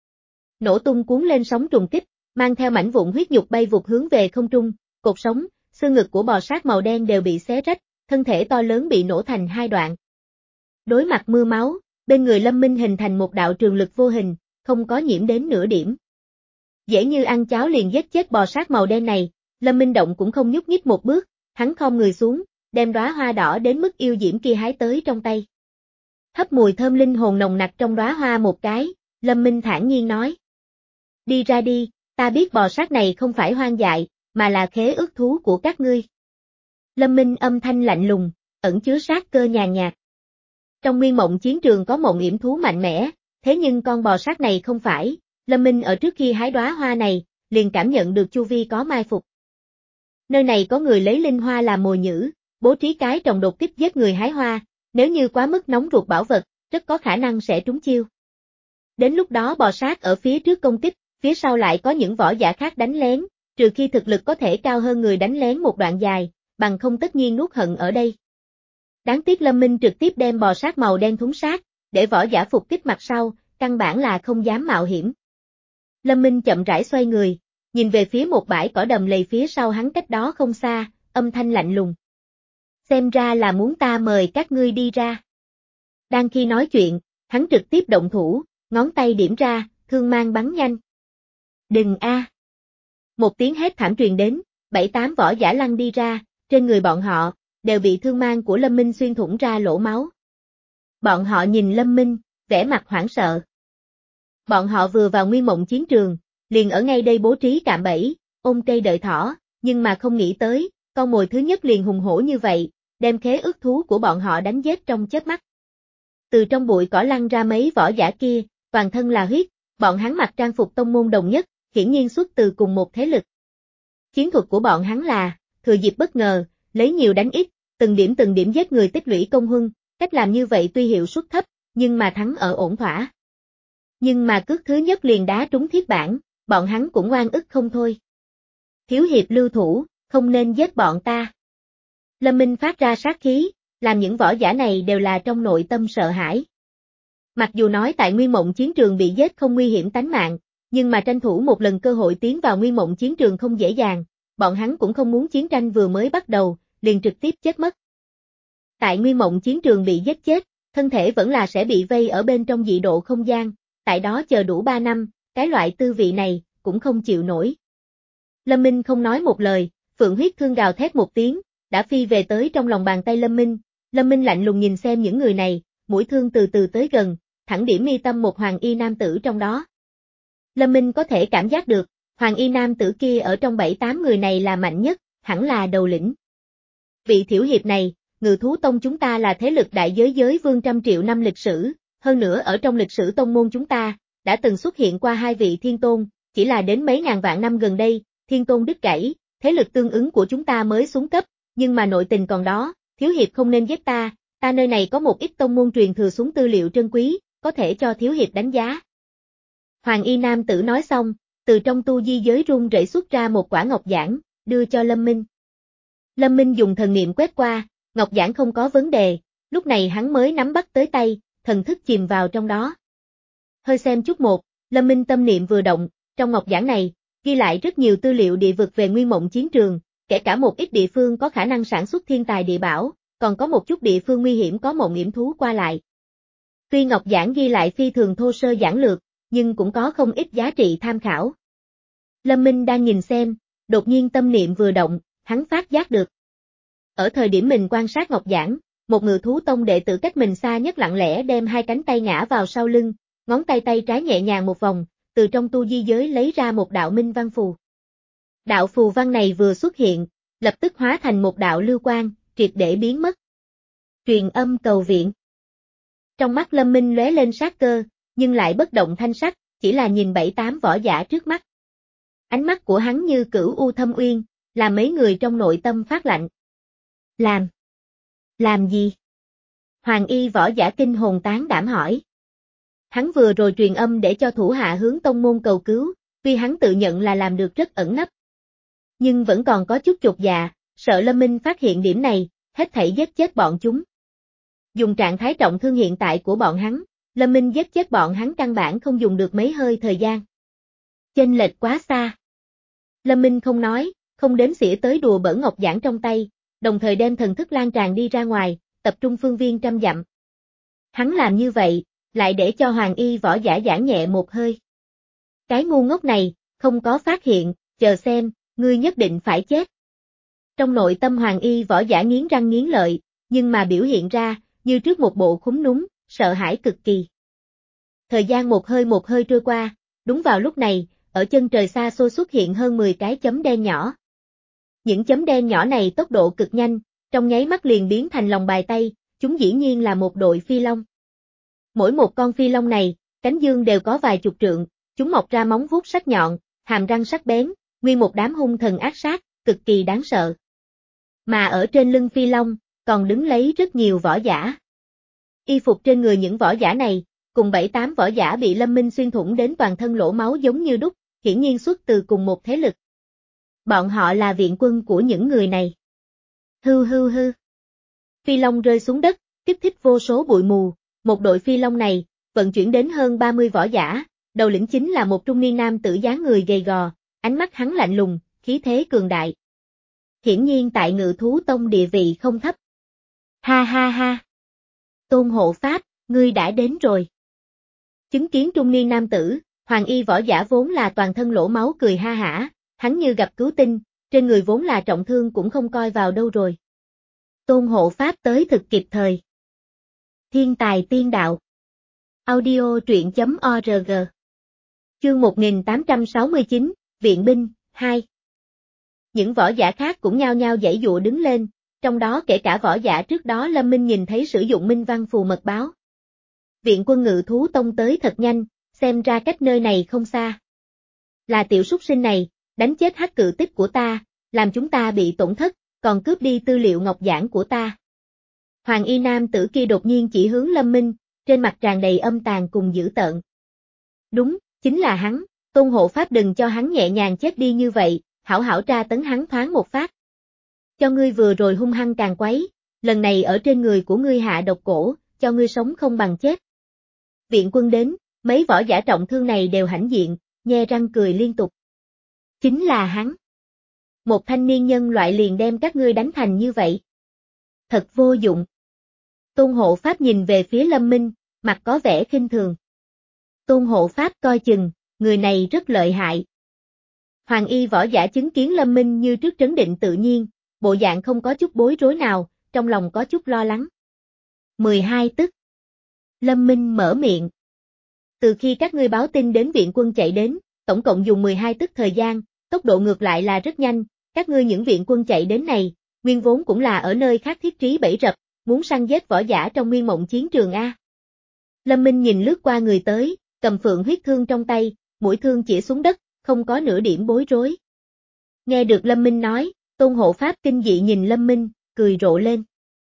Nổ tung cuốn lên sóng trùng kích, mang theo mảnh vụn huyết nhục bay vụt hướng về không trung, cột sống, xương ngực của bò sát màu đen đều bị xé rách, thân thể to lớn bị nổ thành hai đoạn. Đối mặt mưa máu, bên người Lâm Minh hình thành một đạo trường lực vô hình, không có nhiễm đến nửa điểm. Dễ như ăn cháo liền giết chết bò sát màu đen này, Lâm Minh động cũng không nhúc nhích một bước, hắn khom người xuống, đem đóa hoa đỏ đến mức yêu diễm kia hái tới trong tay. Hấp mùi thơm linh hồn nồng nặc trong đóa hoa một cái, Lâm Minh thản nhiên nói. Đi ra đi, ta biết bò sát này không phải hoang dại, mà là khế ước thú của các ngươi. Lâm Minh âm thanh lạnh lùng, ẩn chứa sát cơ nhàn nhạt. Trong nguyên mộng chiến trường có mộng yểm thú mạnh mẽ, thế nhưng con bò sát này không phải, Lâm Minh ở trước khi hái đóa hoa này, liền cảm nhận được chu vi có mai phục. Nơi này có người lấy linh hoa làm mồi nhử, bố trí cái trồng đột kích giết người hái hoa, nếu như quá mức nóng ruột bảo vật, rất có khả năng sẽ trúng chiêu. Đến lúc đó bò sát ở phía trước công kích, phía sau lại có những võ giả khác đánh lén, trừ khi thực lực có thể cao hơn người đánh lén một đoạn dài, bằng không tất nhiên nuốt hận ở đây. Đáng tiếc Lâm Minh trực tiếp đem bò sát màu đen thúng sát, để võ giả phục kích mặt sau, căn bản là không dám mạo hiểm. Lâm Minh chậm rãi xoay người, nhìn về phía một bãi cỏ đầm lầy phía sau hắn cách đó không xa, âm thanh lạnh lùng. Xem ra là muốn ta mời các ngươi đi ra. Đang khi nói chuyện, hắn trực tiếp động thủ, ngón tay điểm ra, thương mang bắn nhanh. Đừng a! Một tiếng hét thảm truyền đến, bảy tám võ giả lăn đi ra, trên người bọn họ, đều bị thương mang của Lâm Minh xuyên thủng ra lỗ máu. Bọn họ nhìn Lâm Minh, vẻ mặt hoảng sợ. Bọn họ vừa vào nguyên mộng chiến trường, liền ở ngay đây bố trí cạm bẫy, ôm cây đợi thỏ, nhưng mà không nghĩ tới, con mồi thứ nhất liền hùng hổ như vậy, đem khế ước thú của bọn họ đánh giết trong chớp mắt. Từ trong bụi cỏ lăn ra mấy võ giả kia, toàn thân là huyết, bọn hắn mặc trang phục tông môn đồng nhất, hiển nhiên xuất từ cùng một thế lực. Chiến thuật của bọn hắn là, thừa dịp bất ngờ, lấy nhiều đánh ít, từng điểm từng điểm giết người tích lũy công huân, cách làm như vậy tuy hiệu suất thấp, nhưng mà thắng ở ổn thỏa. Nhưng mà cước thứ nhất liền đá trúng thiết bản, bọn hắn cũng oan ức không thôi. Thiếu hiệp lưu thủ, không nên giết bọn ta. Lâm Minh phát ra sát khí, làm những võ giả này đều là trong nội tâm sợ hãi. Mặc dù nói tại Nguyên Mộng chiến trường bị giết không nguy hiểm tánh mạng, nhưng mà tranh thủ một lần cơ hội tiến vào Nguyên Mộng chiến trường không dễ dàng, bọn hắn cũng không muốn chiến tranh vừa mới bắt đầu, liền trực tiếp chết mất. Tại Nguyên Mộng chiến trường bị giết chết, thân thể vẫn là sẽ bị vây ở bên trong dị độ không gian, tại đó chờ đủ ba năm, cái loại tư vị này, cũng không chịu nổi. Lâm Minh không nói một lời, Phượng huyết thương gào thét một tiếng, đã phi về tới trong lòng bàn tay Lâm Minh. Lâm Minh lạnh lùng nhìn xem những người này, mũi thương từ từ tới gần, thẳng điểm mi tâm một hoàng y nam tử trong đó. Lâm Minh có thể cảm giác được, hoàng y nam tử kia ở trong bảy tám người này là mạnh nhất, hẳn là đầu lĩnh. Vị thiểu hiệp này, Ngự Thú Tông chúng ta là thế lực đại giới giới vương trăm triệu năm lịch sử, hơn nữa ở trong lịch sử tông môn chúng ta, đã từng xuất hiện qua hai vị thiên tôn, chỉ là đến mấy ngàn vạn năm gần đây, thiên tôn đứt gãy, thế lực tương ứng của chúng ta mới xuống cấp, nhưng mà nội tình còn đó, thiếu hiệp không nên giết ta, ta nơi này có một ít tông môn truyền thừa xuống tư liệu trân quý, có thể cho thiếu hiệp đánh giá. Hoàng y nam tử nói xong, từ trong tu di giới rung rẩy xuất ra một quả ngọc giản, đưa cho Lâm Minh. Lâm Minh dùng thần niệm quét qua, ngọc giản không có vấn đề, lúc này hắn mới nắm bắt tới tay, thần thức chìm vào trong đó. Hơi xem chút một, Lâm Minh tâm niệm vừa động, trong ngọc giản này, ghi lại rất nhiều tư liệu địa vực về Nguyên Mộng chiến trường, kể cả một ít địa phương có khả năng sản xuất thiên tài địa bảo, còn có một chút địa phương nguy hiểm có mộng yểm thú qua lại. Tuy ngọc giản ghi lại phi thường thô sơ giản lược, nhưng cũng có không ít giá trị tham khảo. Lâm Minh đang nhìn xem, đột nhiên tâm niệm vừa động, hắn phát giác được. Ở thời điểm mình quan sát ngọc giản, một Ngự Thú Tông đệ tử cách mình xa nhất lặng lẽ đem hai cánh tay ngã vào sau lưng, ngón tay tay trái nhẹ nhàng một vòng, từ trong tu di giới lấy ra một đạo minh văn phù. Đạo phù văn này vừa xuất hiện, lập tức hóa thành một đạo lưu quang, triệt để biến mất. Truyền âm cầu viện. Trong mắt Lâm Minh lóe lên sát cơ, nhưng lại bất động thanh sắc, chỉ là nhìn bảy tám võ giả trước mắt. Ánh mắt của hắn như cửu u thâm uyên, làm mấy người trong nội tâm phát lạnh. Làm? Làm gì? Hoàng y võ giả kinh hồn tán đảm hỏi. Hắn vừa rồi truyền âm để cho thủ hạ hướng tông môn cầu cứu, tuy hắn tự nhận là làm được rất ẩn nấp. Nhưng vẫn còn có chút chột dạ, sợ Lâm Minh phát hiện điểm này, hết thảy giết chết bọn chúng. Dùng trạng thái trọng thương hiện tại của bọn hắn, Lâm Minh giết chết bọn hắn căn bản không dùng được mấy hơi thời gian. Chênh lệch quá xa. Lâm Minh không nói, không đếm xỉa tới đùa bỡn ngọc giản trong tay, đồng thời đem thần thức lan tràn đi ra ngoài, tập trung phương viên trăm dặm. Hắn làm như vậy, lại để cho hoàng y võ giả giãn nhẹ một hơi. Cái ngu ngốc này, không có phát hiện, chờ xem, ngươi nhất định phải chết. Trong nội tâm hoàng y võ giả nghiến răng nghiến lợi, nhưng mà biểu hiện ra, như trước một bộ khúm núm, sợ hãi cực kỳ. Thời gian một hơi một hơi trôi qua, đúng vào lúc này, ở chân trời xa xôi xuất hiện hơn mười cái chấm đen nhỏ. Những chấm đen nhỏ này tốc độ cực nhanh, trong nháy mắt liền biến thành lòng bài tay, chúng dĩ nhiên là một đội phi long. Mỗi một con phi long này, cánh dương đều có vài chục trượng, chúng mọc ra móng vuốt sắc nhọn, hàm răng sắc bén, nguyên một đám hung thần ác sát, cực kỳ đáng sợ. Mà ở trên lưng phi long, còn đứng lấy rất nhiều võ giả. Y phục trên người những võ giả này, cùng bảy tám võ giả bị Lâm Minh xuyên thủng đến toàn thân lỗ máu giống như đúc, hiển nhiên xuất từ cùng một thế lực. Bọn họ là viện quân của những người này. Hư hư hư. Phi long rơi xuống đất, kích thích vô số bụi mù, một đội phi long này, vận chuyển đến hơn ba mươi võ giả, đầu lĩnh chính là một trung niên nam tử dáng người gầy gò, ánh mắt hắn lạnh lùng, khí thế cường đại. Hiển nhiên tại Ngự Thú Tông địa vị không thấp. Ha ha ha. Tôn hộ pháp, ngươi đã đến rồi. Chứng kiến trung niên nam tử, hoàng y võ giả vốn là toàn thân lỗ máu cười ha hả, hắn như gặp cứu tinh, trên người vốn là trọng thương cũng không coi vào đâu rồi. Tôn hộ pháp tới thực kịp thời. Thiên tài tiên đạo. Audio truyện chấm org Chương một nghìn tám trăm sáu mươi chín, Viện binh, hai. Những võ giả khác cũng nhao nhao giãy giụa đứng lên, trong đó kể cả võ giả trước đó Lâm Minh nhìn thấy sử dụng minh văn phù mật báo. Viện quân Ngự Thú Tông tới thật nhanh, xem ra cách nơi này không xa. Là tiểu súc sinh này, đánh chết hắc cự tích của ta, làm chúng ta bị tổn thất, còn cướp đi tư liệu ngọc giản của ta. Hoàng y nam tử kia đột nhiên chỉ hướng Lâm Minh, trên mặt tràn đầy âm tàn cùng dữ tợn. Đúng, chính là hắn, Tôn hộ pháp đừng cho hắn nhẹ nhàng chết đi như vậy, hảo hảo tra tấn hắn thoáng một phát. Cho ngươi vừa rồi hung hăng càng quấy, lần này ở trên người của ngươi hạ độc cổ, cho ngươi sống không bằng chết. Viện quân đến, mấy võ giả trọng thương này đều hãnh diện, nhe răng cười liên tục. Chính là hắn. Một thanh niên nhân loại liền đem các ngươi đánh thành như vậy. Thật vô dụng. Tôn hộ pháp nhìn về phía Lâm Minh, mặt có vẻ khinh thường. Tôn hộ pháp coi chừng, người này rất lợi hại. Hoàng y võ giả chứng kiến Lâm Minh như trước trấn định tự nhiên, bộ dạng không có chút bối rối nào, trong lòng có chút lo lắng. mười hai tức. Lâm Minh mở miệng. Từ khi các ngươi báo tin đến viện quân chạy đến, tổng cộng dùng mười hai tức thời gian, tốc độ ngược lại là rất nhanh, các ngươi những viện quân chạy đến này, nguyên vốn cũng là ở nơi khác thiết trí bẫy rập, muốn săn giết võ giả trong nguyên mộng chiến trường A. Lâm Minh nhìn lướt qua người tới, cầm phượng huyết thương trong tay, mũi thương chĩa xuống đất, không có nửa điểm bối rối. Nghe được Lâm Minh nói, Tôn hộ pháp kinh dị nhìn Lâm Minh, cười rộ lên.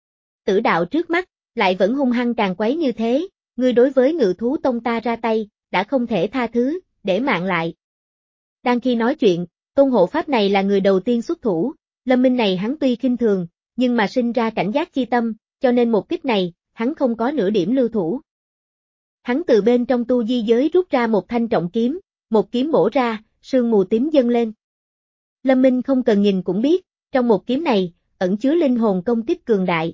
Tử đạo trước mắt, lại vẫn hung hăng càng quấy như thế, ngươi đối với Ngự Thú Tông ta ra tay, đã không thể tha thứ, để mạng lại. Đang khi nói chuyện, Tôn hộ pháp này là người đầu tiên xuất thủ, Lâm Minh này hắn tuy khinh thường, nhưng mà sinh ra cảnh giác chi tâm, cho nên một kích này, hắn không có nửa điểm lưu thủ. Hắn từ bên trong tu di giới rút ra một thanh trọng kiếm, một kiếm bổ ra, sương mù tím dâng lên. Lâm Minh không cần nhìn cũng biết, trong một kiếm này, ẩn chứa linh hồn công kích cường đại.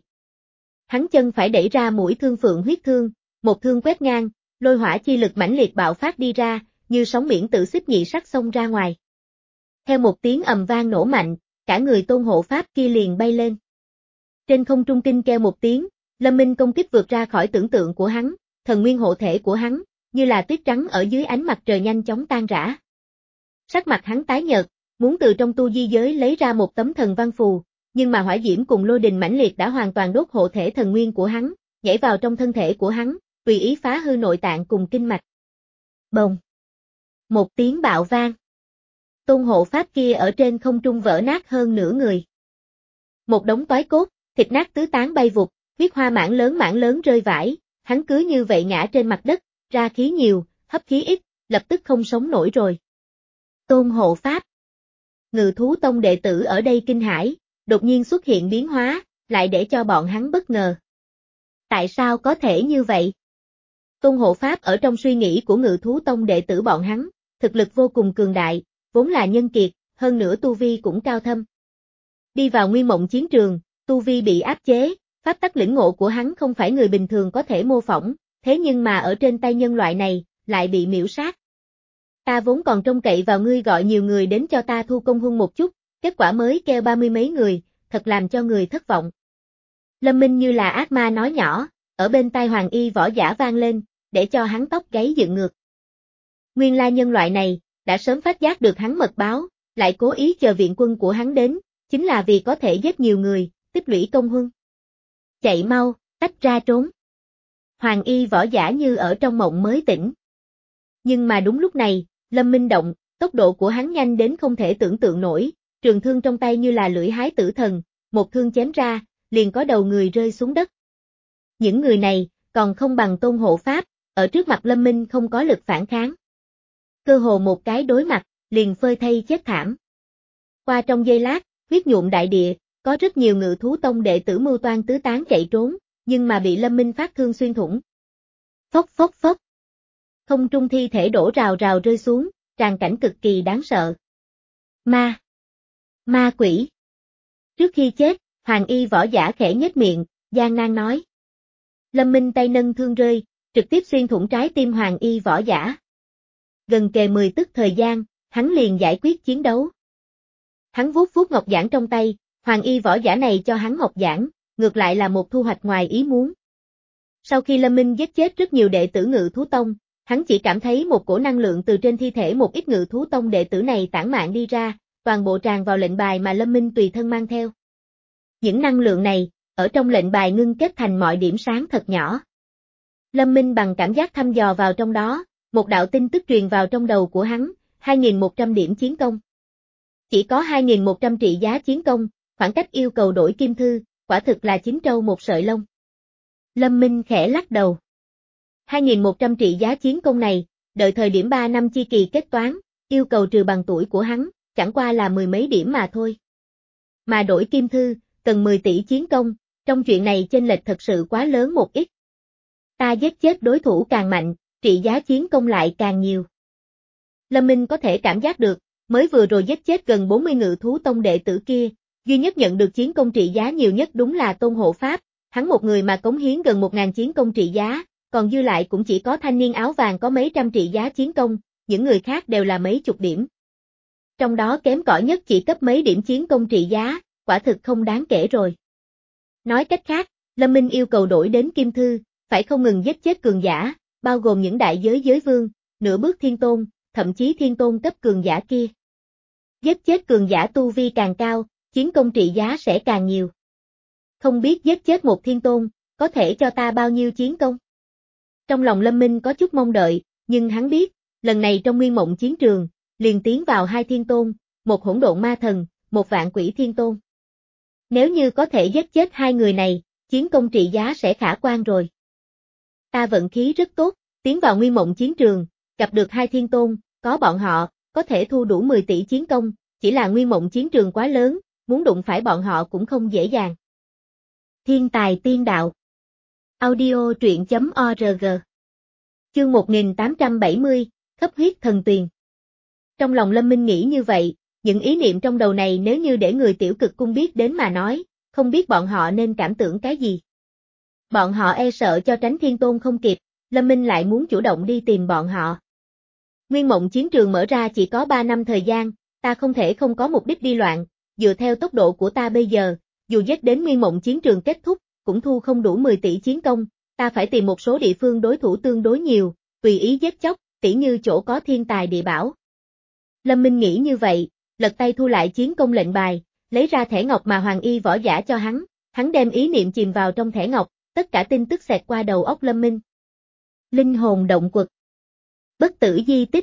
Hắn chân phải đẩy ra mũi thương phượng huyết thương, một thương quét ngang, lôi hỏa chi lực mãnh liệt bạo phát đi ra, như sóng biển tự xích nhị sắc xông ra ngoài. Theo một tiếng ầm vang nổ mạnh, cả người Tôn hộ pháp kia liền bay lên. Trên không trung kinh kêu một tiếng, Lâm Minh công kích vượt ra khỏi tưởng tượng của hắn, thần nguyên hộ thể của hắn, như là tuyết trắng ở dưới ánh mặt trời nhanh chóng tan rã. Sắc mặt hắn tái nhợt, muốn từ trong tu di giới lấy ra một tấm thần văn phù, nhưng mà hỏa diễm cùng lôi đình mãnh liệt đã hoàn toàn đốt hộ thể thần nguyên của hắn, nhảy vào trong thân thể của hắn, tùy ý phá hư nội tạng cùng kinh mạch. Bồng! Một tiếng bạo vang. Tôn hộ pháp kia ở trên không trung vỡ nát hơn nửa người. Một đống toái cốt, thịt nát tứ tán bay vụt, huyết hoa mảng lớn mảng lớn rơi vãi, hắn cứ như vậy ngã trên mặt đất, ra khí nhiều, hấp khí ít, lập tức không sống nổi rồi. Tôn hộ pháp. Ngự Thú Tông đệ tử ở đây kinh hãi, đột nhiên xuất hiện biến hóa, lại để cho bọn hắn bất ngờ. Tại sao có thể như vậy? Tôn hộ pháp ở trong suy nghĩ của Ngự Thú Tông đệ tử bọn hắn, thực lực vô cùng cường đại, vốn là nhân kiệt, hơn nữa tu vi cũng cao thâm. Đi vào nguyên mộng chiến trường, tu vi bị áp chế, pháp tắc lĩnh ngộ của hắn không phải người bình thường có thể mô phỏng, thế nhưng mà ở trên tay nhân loại này, lại bị miễu sát. Ta vốn còn trông cậy vào ngươi gọi nhiều người đến cho ta thu công huân một chút, kết quả mới kêu ba mươi mấy người, thật làm cho người thất vọng. Lâm Minh như là ác ma nói nhỏ, ở bên tai hoàng y võ giả vang lên, để cho hắn tóc gáy dựng ngược. Nguyên lai nhân loại này, đã sớm phát giác được hắn mật báo, lại cố ý chờ viện quân của hắn đến, chính là vì có thể giết nhiều người, tích lũy công huân. Chạy mau, tách ra trốn. Hoàng y võ giả như ở trong mộng mới tỉnh. Nhưng mà đúng lúc này, Lâm Minh động, tốc độ của hắn nhanh đến không thể tưởng tượng nổi, trường thương trong tay như là lưỡi hái tử thần, một thương chém ra, liền có đầu người rơi xuống đất. Những người này, còn không bằng Tôn hộ pháp, ở trước mặt Lâm Minh không có lực phản kháng. Cơ hồ một cái đối mặt, liền phơi thây chết thảm. Qua trong giây lát, huyết nhuộm đại địa, có rất nhiều Ngự Thú Tông đệ tử mưu toan tứ tán chạy trốn, nhưng mà bị Lâm Minh phát thương xuyên thủng. Phốc phốc phốc. Không trung thi thể đổ rào rào rơi xuống, tràn cảnh cực kỳ đáng sợ. Ma! Ma quỷ! Trước khi chết, hoàng y võ giả khẽ nhếch miệng, gian nan nói. Lâm Minh tay nâng thương rơi, trực tiếp xuyên thủng trái tim hoàng y võ giả. Gần kề mười tức thời gian, hắn liền giải quyết chiến đấu. Hắn vuốt vuốt ngọc giản trong tay, hoàng y võ giả này cho hắn ngọc giản, ngược lại là một thu hoạch ngoài ý muốn. Sau khi Lâm Minh giết chết rất nhiều đệ tử Ngự Thú Tông, hắn chỉ cảm thấy một cổ năng lượng từ trên thi thể một ít ngự thú tông đệ tử này tản mạn đi ra, toàn bộ tràn vào lệnh bài mà Lâm Minh tùy thân mang theo. Những năng lượng này, ở trong lệnh bài ngưng kết thành mọi điểm sáng thật nhỏ. Lâm Minh bằng cảm giác thăm dò vào trong đó, một đạo tin tức truyền vào trong đầu của hắn, hai nghìn một trăm điểm chiến công. Chỉ có hai nghìn một trăm trị giá chiến công, khoảng cách yêu cầu đổi kim thư, quả thực là chín trâu một sợi lông. Lâm Minh khẽ lắc đầu. hai nghìn một trăm trị giá chiến công này, đợi thời điểm ba năm chi kỳ kết toán, yêu cầu trừ bằng tuổi của hắn, chẳng qua là mười mấy điểm mà thôi. Mà đổi kim thư, cần mười tỷ chiến công, trong chuyện này chênh lệch thật sự quá lớn một ít. Ta giết chết đối thủ càng mạnh, trị giá chiến công lại càng nhiều. Lâm Minh có thể cảm giác được, mới vừa rồi giết chết gần bốn mươi ngự thú tông đệ tử kia, duy nhất nhận được chiến công trị giá nhiều nhất đúng là Tôn Hộ Pháp, hắn một người mà cống hiến gần một nghìn chiến công trị giá, còn dư lại cũng chỉ có thanh niên áo vàng có mấy trăm trị giá chiến công, những người khác đều là mấy chục điểm. Trong đó kém cỏi nhất chỉ cấp mấy điểm chiến công trị giá, quả thực không đáng kể rồi. Nói cách khác, Lâm Minh yêu cầu đổi đến kim thư, phải không ngừng giết chết cường giả, bao gồm những đại giới giới vương, nửa bước thiên tôn, thậm chí thiên tôn cấp cường giả kia. Giết chết cường giả tu vi càng cao, chiến công trị giá sẽ càng nhiều. Không biết giết chết một thiên tôn, có thể cho ta bao nhiêu chiến công? Trong lòng Lâm Minh có chút mong đợi, nhưng hắn biết, lần này trong nguyên mộng chiến trường, liền tiến vào hai thiên tôn, một hỗn độn ma thần, một vạn quỷ thiên tôn. Nếu như có thể giết chết hai người này, chiến công trị giá sẽ khả quan rồi. Ta vận khí rất tốt, tiến vào nguyên mộng chiến trường, gặp được hai thiên tôn, có bọn họ, có thể thu đủ mười tỷ chiến công, chỉ là nguyên mộng chiến trường quá lớn, muốn đụng phải bọn họ cũng không dễ dàng. Thiên tài tiên đạo. Audio truyện chấm org. Chương một nghìn tám trăm bảy mươi, Khắp huyết thần tuyền. Trong lòng Lâm Minh nghĩ như vậy, những ý niệm trong đầu này nếu như để người tiểu cực cung biết đến mà nói, không biết bọn họ nên cảm tưởng cái gì. Bọn họ e sợ cho tránh thiên tôn không kịp, Lâm Minh lại muốn chủ động đi tìm bọn họ. Nguyên mộng chiến trường mở ra chỉ có ba năm thời gian, ta không thể không có mục đích đi loạn, dựa theo tốc độ của ta bây giờ, dù giết đến nguyên mộng chiến trường kết thúc, cũng thu không đủ mười tỷ chiến công, ta phải tìm một số địa phương đối thủ tương đối nhiều, tùy ý giết chóc, tỉ như chỗ có thiên tài địa bảo. Lâm Minh nghĩ như vậy, lật tay thu lại chiến công lệnh bài, lấy ra thẻ ngọc mà Hoàng Y võ giả cho hắn, hắn đem ý niệm chìm vào trong thẻ ngọc, tất cả tin tức xẹt qua đầu óc Lâm Minh. Linh hồn động quật. Bất tử di tích.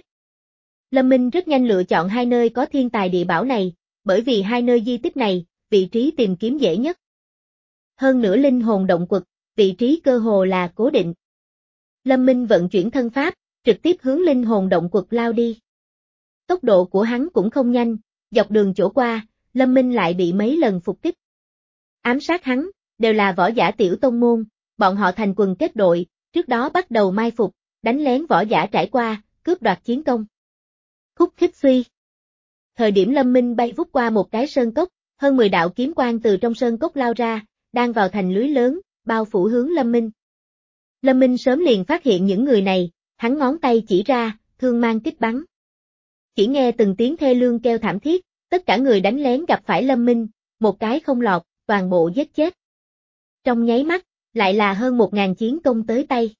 Lâm Minh rất nhanh lựa chọn hai nơi có thiên tài địa bảo này, bởi vì hai nơi di tích này, vị trí tìm kiếm dễ nhất. Hơn nữa linh hồn động quật, vị trí cơ hồ là cố định. Lâm Minh vận chuyển thân pháp, trực tiếp hướng linh hồn động quật lao đi. Tốc độ của hắn cũng không nhanh, dọc đường chỗ qua, Lâm Minh lại bị mấy lần phục kích. Ám sát hắn, đều là võ giả tiểu tông môn, bọn họ thành quần kết đội, trước đó bắt đầu mai phục, đánh lén võ giả trải qua, cướp đoạt chiến công. Khúc khích suy. Thời điểm Lâm Minh bay vút qua một cái sơn cốc, hơn mười đạo kiếm quang từ trong sơn cốc lao ra, đang vào thành lưới lớn, bao phủ hướng Lâm Minh. Lâm Minh sớm liền phát hiện những người này, hắn ngón tay chỉ ra, thương mang kích bắn. Chỉ nghe từng tiếng thê lương kêu thảm thiết, tất cả người đánh lén gặp phải Lâm Minh, một cái không lọt, toàn bộ giết chết. Trong nháy mắt, lại là hơn một ngàn chiến công tới tay.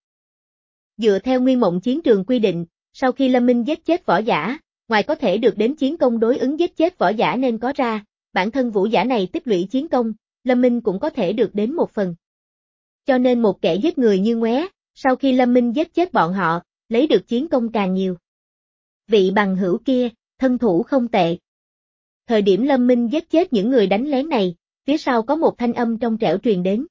Dựa theo nguyên mộng chiến trường quy định, sau khi Lâm Minh giết chết võ giả, ngoài có thể được đến chiến công đối ứng giết chết võ giả nên có ra, bản thân vũ giả này tích lũy chiến công, Lâm Minh cũng có thể được đến một phần. Cho nên một kẻ giết người như ngoé, sau khi Lâm Minh giết chết bọn họ, lấy được chiến công càng nhiều. Vị bằng hữu kia, thân thủ không tệ. Thời điểm Lâm Minh giết chết những người đánh lén này, phía sau có một thanh âm trong trẻo truyền đến.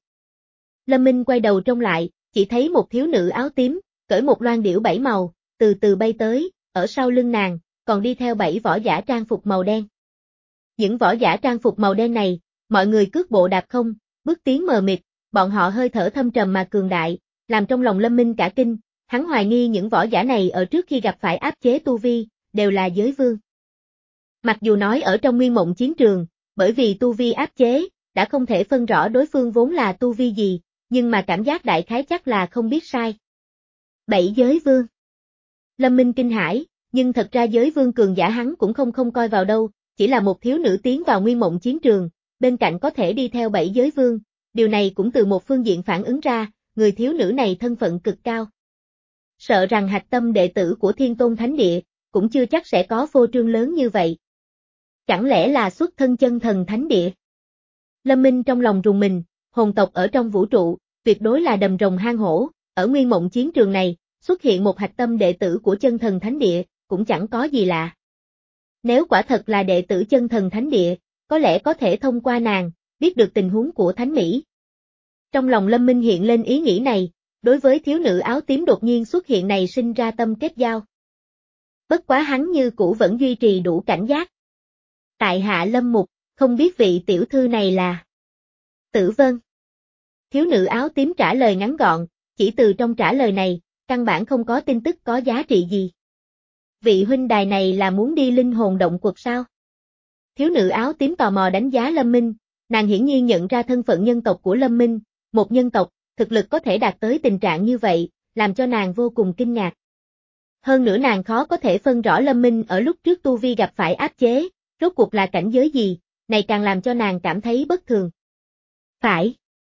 Lâm Minh quay đầu trông lại, chỉ thấy một thiếu nữ áo tím, cởi một loan điểu bảy màu, từ từ bay tới, ở sau lưng nàng, còn đi theo bảy võ giả trang phục màu đen. Những võ giả trang phục màu đen này, mọi người cước bộ đạp không, bước tiến mờ mịt, bọn họ hơi thở thâm trầm mà cường đại, làm trong lòng Lâm Minh cả kinh, hắn hoài nghi những võ giả này ở trước khi gặp phải áp chế tu vi, đều là giới vương. Mặc dù nói ở trong nguyên mộng chiến trường, bởi vì tu vi áp chế, đã không thể phân rõ đối phương vốn là tu vi gì, nhưng mà cảm giác đại khái chắc là không biết sai. Bảy giới vương. Lâm Minh kinh hãi, nhưng thật ra giới vương cường giả hắn cũng không không coi vào đâu, chỉ là một thiếu nữ tiến vào nguyên mộng chiến trường, bên cạnh có thể đi theo bảy giới vương, điều này cũng từ một phương diện phản ứng ra, người thiếu nữ này thân phận cực cao. sợ rằng hạch tâm đệ tử của Thiên Tôn Thánh Địa, cũng chưa chắc sẽ có phô trương lớn như vậy. Chẳng lẽ là xuất thân chân thần Thánh Địa? Lâm Minh trong lòng rùng mình, hồn tộc ở trong vũ trụ, tuyệt đối là đầm rồng hang hổ, ở nguyên mộng chiến trường này, xuất hiện một hạch tâm đệ tử của chân thần Thánh Địa, cũng chẳng có gì lạ. Nếu quả thật là đệ tử chân thần Thánh Địa, có lẽ có thể thông qua nàng, biết được tình huống của Thánh Mỹ. Trong lòng Lâm Minh hiện lên ý nghĩ này, đối với thiếu nữ áo tím đột nhiên xuất hiện này sinh ra tâm kết giao. Bất quá hắn như cũ vẫn duy trì đủ cảnh giác. Tại hạ Lâm Mục, không biết vị tiểu thư này là Tử Vân. Thiếu nữ áo tím trả lời ngắn gọn, chỉ từ trong trả lời này, căn bản không có tin tức có giá trị gì. Vị huynh đài này là muốn đi linh hồn động quật sao? Thiếu nữ áo tím tò mò đánh giá Lâm Minh, nàng hiển nhiên nhận ra thân phận nhân tộc của Lâm Minh, một nhân tộc, thực lực có thể đạt tới tình trạng như vậy, làm cho nàng vô cùng kinh ngạc. Hơn nữa nàng khó có thể phân rõ Lâm Minh ở lúc trước tu vi gặp phải áp chế, rốt cuộc là cảnh giới gì, này càng làm cho nàng cảm thấy bất thường. Phải.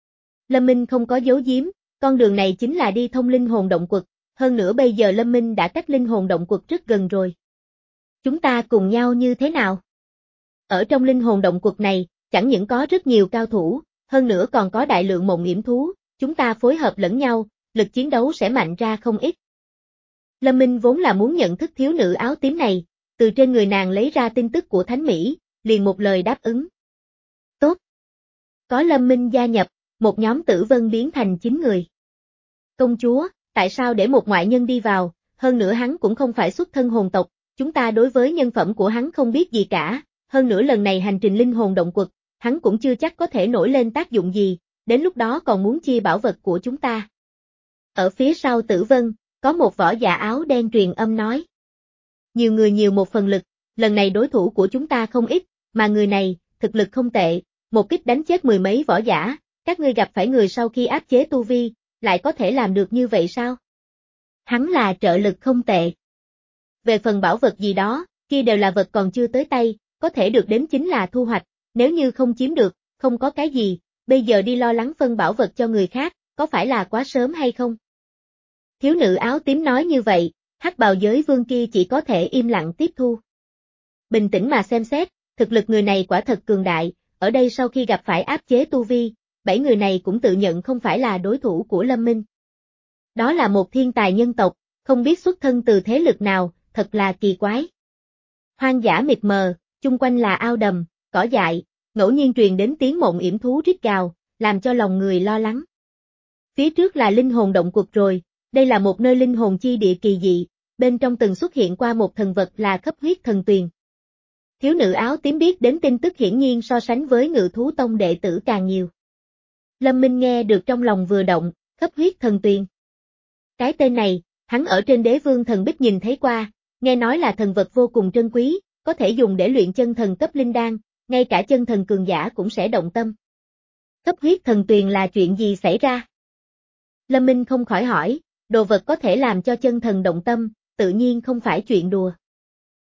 Lâm Minh không có giấu giếm, con đường này chính là đi thông linh hồn động quật, hơn nữa bây giờ Lâm Minh đã cách linh hồn động quật rất gần rồi. Chúng ta cùng nhau như thế nào? Ở trong linh hồn động quật này, chẳng những có rất nhiều cao thủ, hơn nữa còn có đại lượng mộng yểm thú, chúng ta phối hợp lẫn nhau, lực chiến đấu sẽ mạnh ra không ít. Lâm Minh vốn là muốn nhận thức thiếu nữ áo tím này, từ trên người nàng lấy ra tin tức của Thánh Mỹ, liền một lời đáp ứng. Tốt. Có Lâm Minh gia nhập, một nhóm Tử Vân biến thành chín người. Công chúa, tại sao để một ngoại nhân đi vào, hơn nữa hắn cũng không phải xuất thân hồn tộc, chúng ta đối với nhân phẩm của hắn không biết gì cả, hơn nữa lần này hành trình linh hồn động quật, hắn cũng chưa chắc có thể nổi lên tác dụng gì, đến lúc đó còn muốn chia bảo vật của chúng ta. Ở phía sau Tử Vân, có một võ giả áo đen truyền âm nói. Nhiều người nhiều một phần lực, lần này đối thủ của chúng ta không ít, mà người này, thực lực không tệ, một kích đánh chết mười mấy võ giả, các ngươi gặp phải người sau khi áp chế tu vi, lại có thể làm được như vậy sao? Hắn là trợ lực không tệ. Về phần bảo vật gì đó, kia đều là vật còn chưa tới tay, có thể được đến chính là thu hoạch, nếu như không chiếm được, không có cái gì, bây giờ đi lo lắng phân bảo vật cho người khác, có phải là quá sớm hay không? Thiếu nữ áo tím nói như vậy, hắc bào giới vương kia chỉ có thể im lặng tiếp thu. Bình tĩnh mà xem xét, thực lực người này quả thật cường đại, ở đây sau khi gặp phải áp chế tu vi, bảy người này cũng tự nhận không phải là đối thủ của Lâm Minh. Đó là một thiên tài nhân tộc, không biết xuất thân từ thế lực nào, thật là kỳ quái. Hoang dã mịt mờ, chung quanh là ao đầm, cỏ dại, ngẫu nhiên truyền đến tiếng mộng yểm thú rít gào, làm cho lòng người lo lắng. Phía trước là linh hồn động quật rồi, đây là một nơi linh hồn chi địa kỳ dị, bên trong từng xuất hiện qua một thần vật là Khắp Huyết Thần Tuyền. Thiếu nữ áo tím biết đến tin tức hiển nhiên so sánh với Ngự Thú Tông đệ tử càng nhiều. Lâm Minh nghe được trong lòng vừa động, Khắp Huyết Thần Tuyền. Cái tên này, hắn ở trên Đế Vương Thần Bích nhìn thấy qua, nghe nói là thần vật vô cùng trân quý, có thể dùng để luyện chân thần cấp linh đan, ngay cả chân thần cường giả cũng sẽ động tâm. Khắp Huyết Thần Tuyền là chuyện gì xảy ra? Lâm Minh không khỏi hỏi, đồ vật có thể làm cho chân thần động tâm, tự nhiên không phải chuyện đùa.